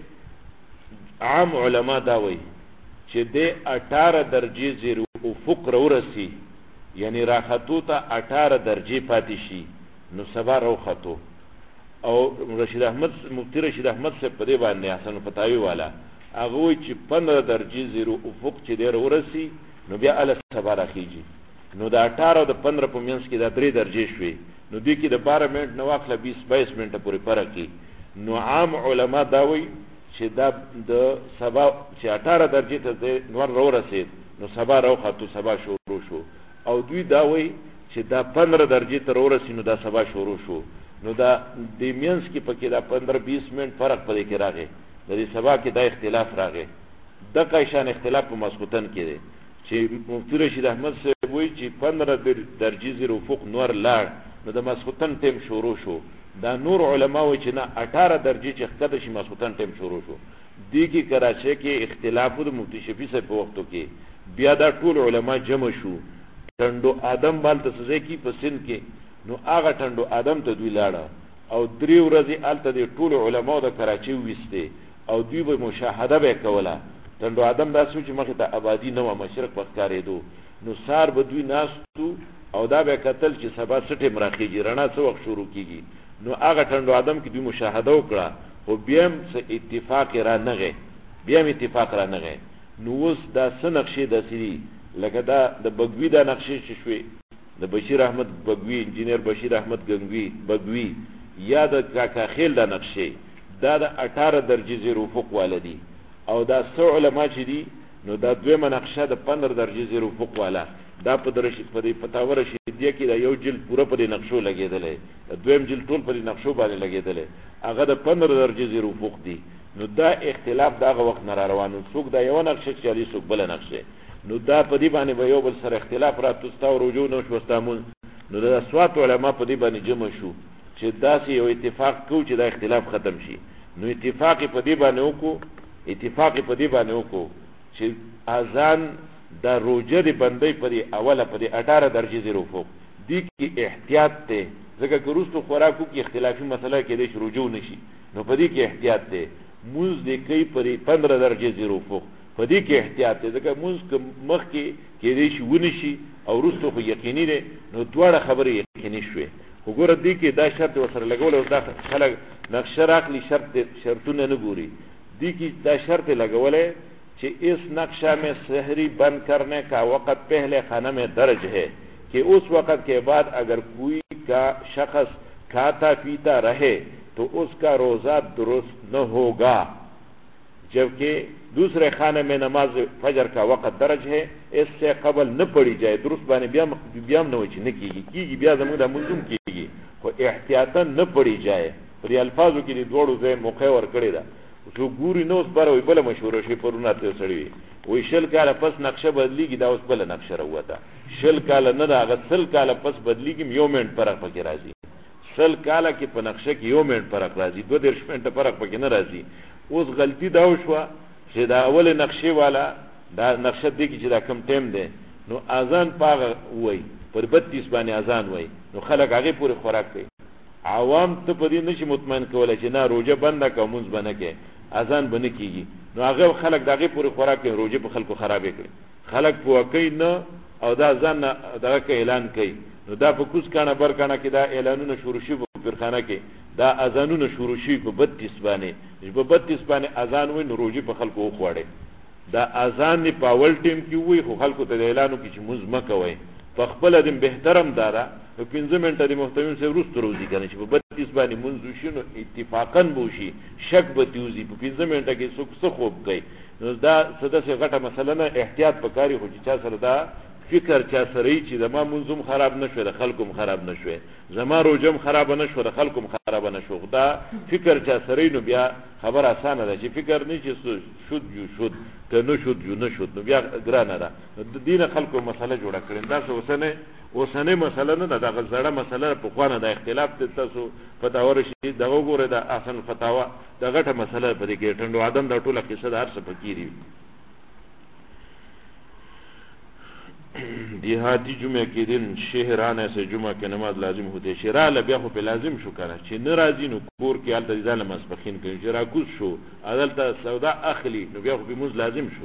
عام علما دا وایي چې د 18 درجه زیرو افق ورسی یعنی راختو ته 18 درجه پاتې شي نو سبا راختو او رشید احمد مفتی رشید احمد سے په دې باندې حسن فتاوی والا هغه وایي چې 15 درجه زیرو افق چې ډیر ورسی نو بیا ال سبا راخیږي نو دا 18 او د 15 په منځ کې دا 3 درجه شوي نو دې کې د 12 منټ نو واخله 20-22 منټه پورې فرق کی نو عام علما دا وایي چې دا د سبا چې 18 درجه ته نور ورسید نو سبا راوخته سبا شروع شو او دوی دا وایي چې دا 15 درجه ته ورسید نو دا سبا شروع شو نو دا د مینس کې پکې دا 15-20 منټ فرق پدې کې راغی د دې سبا کې دا اختلاف راغی د قایشان اختلاف په مسقطن کې دی چې مفتی رشید احمد صاحب وایي چې 15 درجه زیر افق نور لاړ نو د مسقطن ټیم شروع شو دا نور علما وایي چې نه 18 درجه چې خطه شي مسقطن ټیم شروع شو دی کې کراچۍ کې اختلاف د مفتی شفیع صاحب په وختو کې بیا دا ټول علما جمع شو ټندو ادم بالته سزا کې په سن کې نو هغه ټندو ادم ته دوی لاړه او 3 ورځې الته د ټول علما د کراچۍ وسته او دوی به مشاهده به کوله ټندو ادم دا سوچ مخه ته آبادی نو مشرق په کارېدو نو سار به دوی ناستو او دا به قتل چې سبا سټه مراخیږي رڼا څو وخت شروع کیږي نو هغه ټندو ادم کې دوی مشاهده وکړه خو بیا هم څه اتفاق را نغې بیا هم اتفاق را نغې نو اوس دا سنقشې د سری لکه دا د بګوی دا نقشې شوي د بشیر احمد بګوی انجینیر بشیر احمد گنگوی بګوی یا د کاکا خیل دا نقشې دا د 18 درجه زیر افق والدی او دا سو علما چې دي نو دا دویمه نقشه د 15 درجه زیر افق والا دا په درشي په دې پتاور شدیه کې دا یو جلد پوره په نقشو لګیدلې دویم جلد ټول په نقشو باندې لګیدلې هغه د 15 درجه زیر افق دي نو دا اختلاف داغه وخت نه روانو څوک دا یو نقشه چې علي څوک بل نقشه نو دا په دې باندې به یو بل سره اختلاف راتوستا او رجوع نو شوستامون نو دا اسوات علما په دې باندې جمع شو چې داسې یو اتفاق کو چې دا اختلاف ختم شي نو اتفاق په دې باندې وکړو چې اذان دا روجه دی بندی پدی اوله پدی 18 درجه زیر افق دی کی احتیاط ته ځکه که روستو خوراکو کې اختلافي مسله کې د رجوع نشي نو پدی کې احتیاط ته موز دی کوي پدی 15 درجه زیر افق پدی کې احتیاط ته ځکه موز مخ کې دی شي ونشي او روستو خو یقیني دی نو دواړه خبرې یقیني شوي وګوره دی کې دا شرط وسره لګول او دا خلک نقشه راخلی شرطونه نه ګوري دی کې دا شرط لګولې کہ اس نقشہ میں سحری بند کرنے کا وقت پہلے خانہ میں درج ہے کہ اس وقت کے بعد اگر کوئی کا شخص کھاتا پیتا رہے تو اس کا روزہ درست نہ ہوگا جبکہ دوسرے خانے میں نماز فجر کا وقت درج ہے اس سے قبل نہ پڑی جائے درست بانے بیام نہ ہوئی نہ کی بیا زمودہ منظم کی خو احتیاطا نہ پڑی جائے پر الفاظو کی دوڑو زي موقع ور کړی دا تو ګوري نو بل وی بل مشهور شي پرونه ته سړی وی شل کاله پس نقشه بدلیږي دا اوس بل نقشه راوته شل کاله نه دا غسل کاله پس بدلیږي یو منټ فرق پکې راځي شل کاله کې په نقشه کې یو منټ فرق راځي 2 منټ فرق پکې نه راځي اوس غلطی دا وشوه چې دا اول نقشه والا دا نقشه دی چې دا کم ټیم دی نو اذان پاغه وای پر 32 باندې اذان وای نو خلک هغه پورې خوراک کوي عوام ته په دې نشي مطمئن کولای چې نه روزه بنده کومز بنه کې اذان بنه کیږي نو هغه خلک دغه پورې خوراک کوي روزه په خلکو خرابې کړي خلک په کوي نه او دا ځان دغه اعلان کوي نو دا په کوس کانه بر کانه کې دا اعلانونه شروع شي په پرخانه کې دا اذانونه شروع شي په 32 باندې په 32 باندې اذان وي نو روزه په خلکو خوړي دا اذان نه پاول ټیم کې وي خو خلکو ته اعلانو کې چې مزمه کوي په خپل دین بهترم دارا په 15 منټه د محتویم سره روست روزي کنه چې په 32 باندې منځو شنو اتفاقا بوشي شک به تیوزي په 15 منټه کې څه خوب کوي نو دا سداسه غټه مسله نه احتیاط پکاري خو چې چا سره دا فکر چا سره چې زما منظم خراب نشوي د خلکو خراب نشوي زما روجم خراب نشوي د خلکو خراب نشوي دا فکر چا سره نو بیا خبر اسانه ده چې فکر نه چې شود جو شود کنه شود جو نه شود نو بیا ګرانه ده د دین خلکو مسله جوړه کړي دا اوسنه مسله نه ده غزړه مسله په خوانه د اختلاف ته تاسو فتاوا رشي دغه ګوره د احسن فتاوا د غټه مسله په دې کې ټندو ادم د ټوله قصه د هر څه فکیری دیہاتی جمعہ کے دن شہرانے سے جمعہ کے نماز لازم ہوتے شہرا لبیا خو پہ لازم شو کنه چې ناراضی نو کور کې حالت ځاله مسبخین کوي چې راکوز شو عدالت سودا اخلی نو بیا خو به موز لازم شو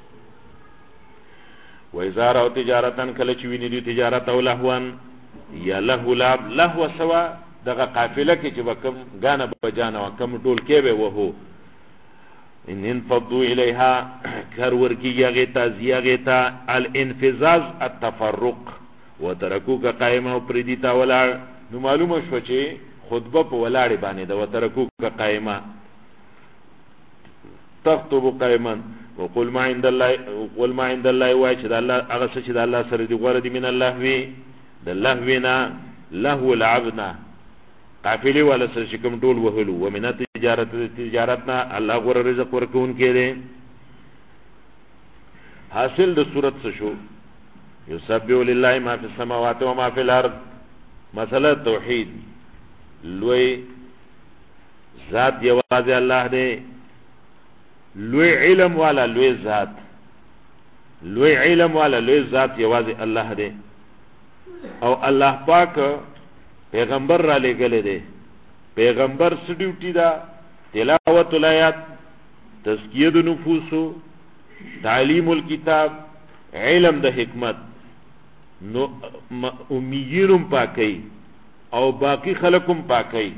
و اذا راو تجارتن کله چې ویني دی تجارت او لهوان یا له لعب لهو سوا دغه قافله کې چې وکم غانه بجانه وکم ټول کې به وهو ان انفضوا الیها کر ورکی غیتا زیا غیتا الانفزاز التفرق وترکوک قائمه او پردیتا ولار نو معلومه شو چې خطبه په ولاړ باندې د وترکوک قائمه تخطب قائما وقل ما عند الله وای چې د الله هغه څه چې د الله سره دی غوړه دی من الله وی د الله وینا له العبنا قافلی والا سر شکم ټول وهلو ومن تجارتنا الله غور رزق ورکون کړي حاصل د صورت څه شو یسبح لله ما فی السماوات و ما فی الارض مسله توحید لوی ذات یوازې الله دی لوی علم والا لوی ذات لوی علم والا لوی ذات یوازې الله دی او الله پاک پیغمبر را لګلې دي پیغمبر څه ډیوټي دا تلاوت الایات تزکیه د نفوس تعلیم الكتاب علم د حکمت نو امیینم پاکي او باقی خلقم پاکي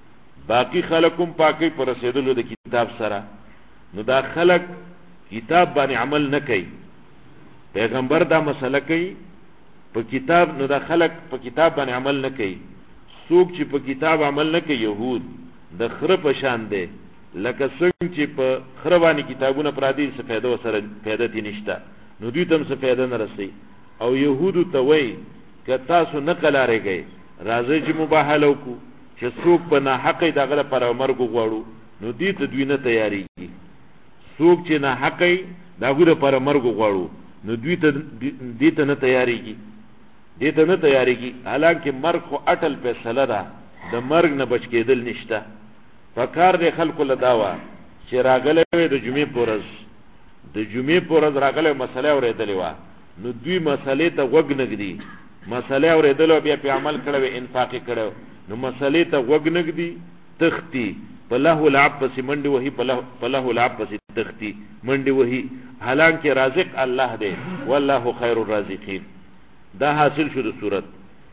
پر رسیدلو د کتاب سره نو دا خلق کتاب باندې عمل نه کوي پیغمبر دا مسله کوي په کتاب نو دا خلق په کتاب باندې عمل نه کوي څوک چې په کتاب عمل نه کوي يهود د خره په شان دي لکه څنګه چې په خره باندې کتابونه پرادي څه فائدہ سره فائدہ دي نشته نو دوی تم څه فائدہ نه رسي او يهود ته وای ک تاسو نه کلاریږئ راځي چې مباهله وکړو چې څوک په نه حق دغه پر مرګ غواړو نو دې ته دوی نه تیاریږي څوک چې نه حق دغه پر مرګ غواړو نو دوی ته دې ته نه تیاریږي دیتا نه تیاریږي حالانکه مرګ خو اٹل فیصله ده د مرګ نه بچ کېدل نشته فکار دی خلکو له داوا چې راغله د جمعې پورز د جمعې پر ورځ راغله مسله اورېدلې و نو دوی مسلې ته وګ نګدي مسله اورېدلو بیا په عمل کړو انفاق کړو نو مسلې ته وګ نګدي تختی په له لعب پس منډي وਹੀ په له لعب پس تختی منډي وਹੀ حالانکه رازق الله دی والله خير الرازقين دا حاصل شو د صورت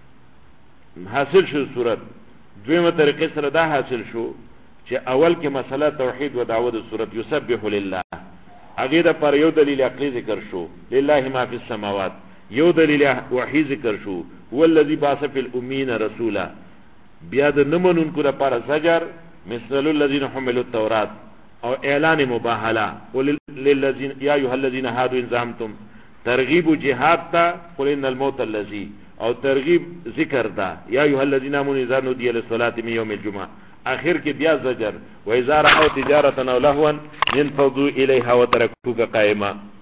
دویمه طریقې سره دا حاصل شو چې اول کې مسله توحید و دعوت صورت یسبح لله هغه د پر یو دلیل عقلی ذکر شو لله ما فی السماوات یو دلیل وحی ذکر شو هو الذی بعث فی الامین رسولا بیا د نمنون کو د پر زجر مثل الذين حملوا التوراة او اعلان مباهله قل للذين يا ايها الذين هادوا ان زعمتم ترغیب جهاد تا قل ان الموت الذي او ترغیب ذکر دا یا ایها الذين امنوا اذا نودي للصلاه من يوم الجمعه اخر کې بیا زجر و اذا راوا تجارتا او لهوا ينفضوا اليها وتركوك قائما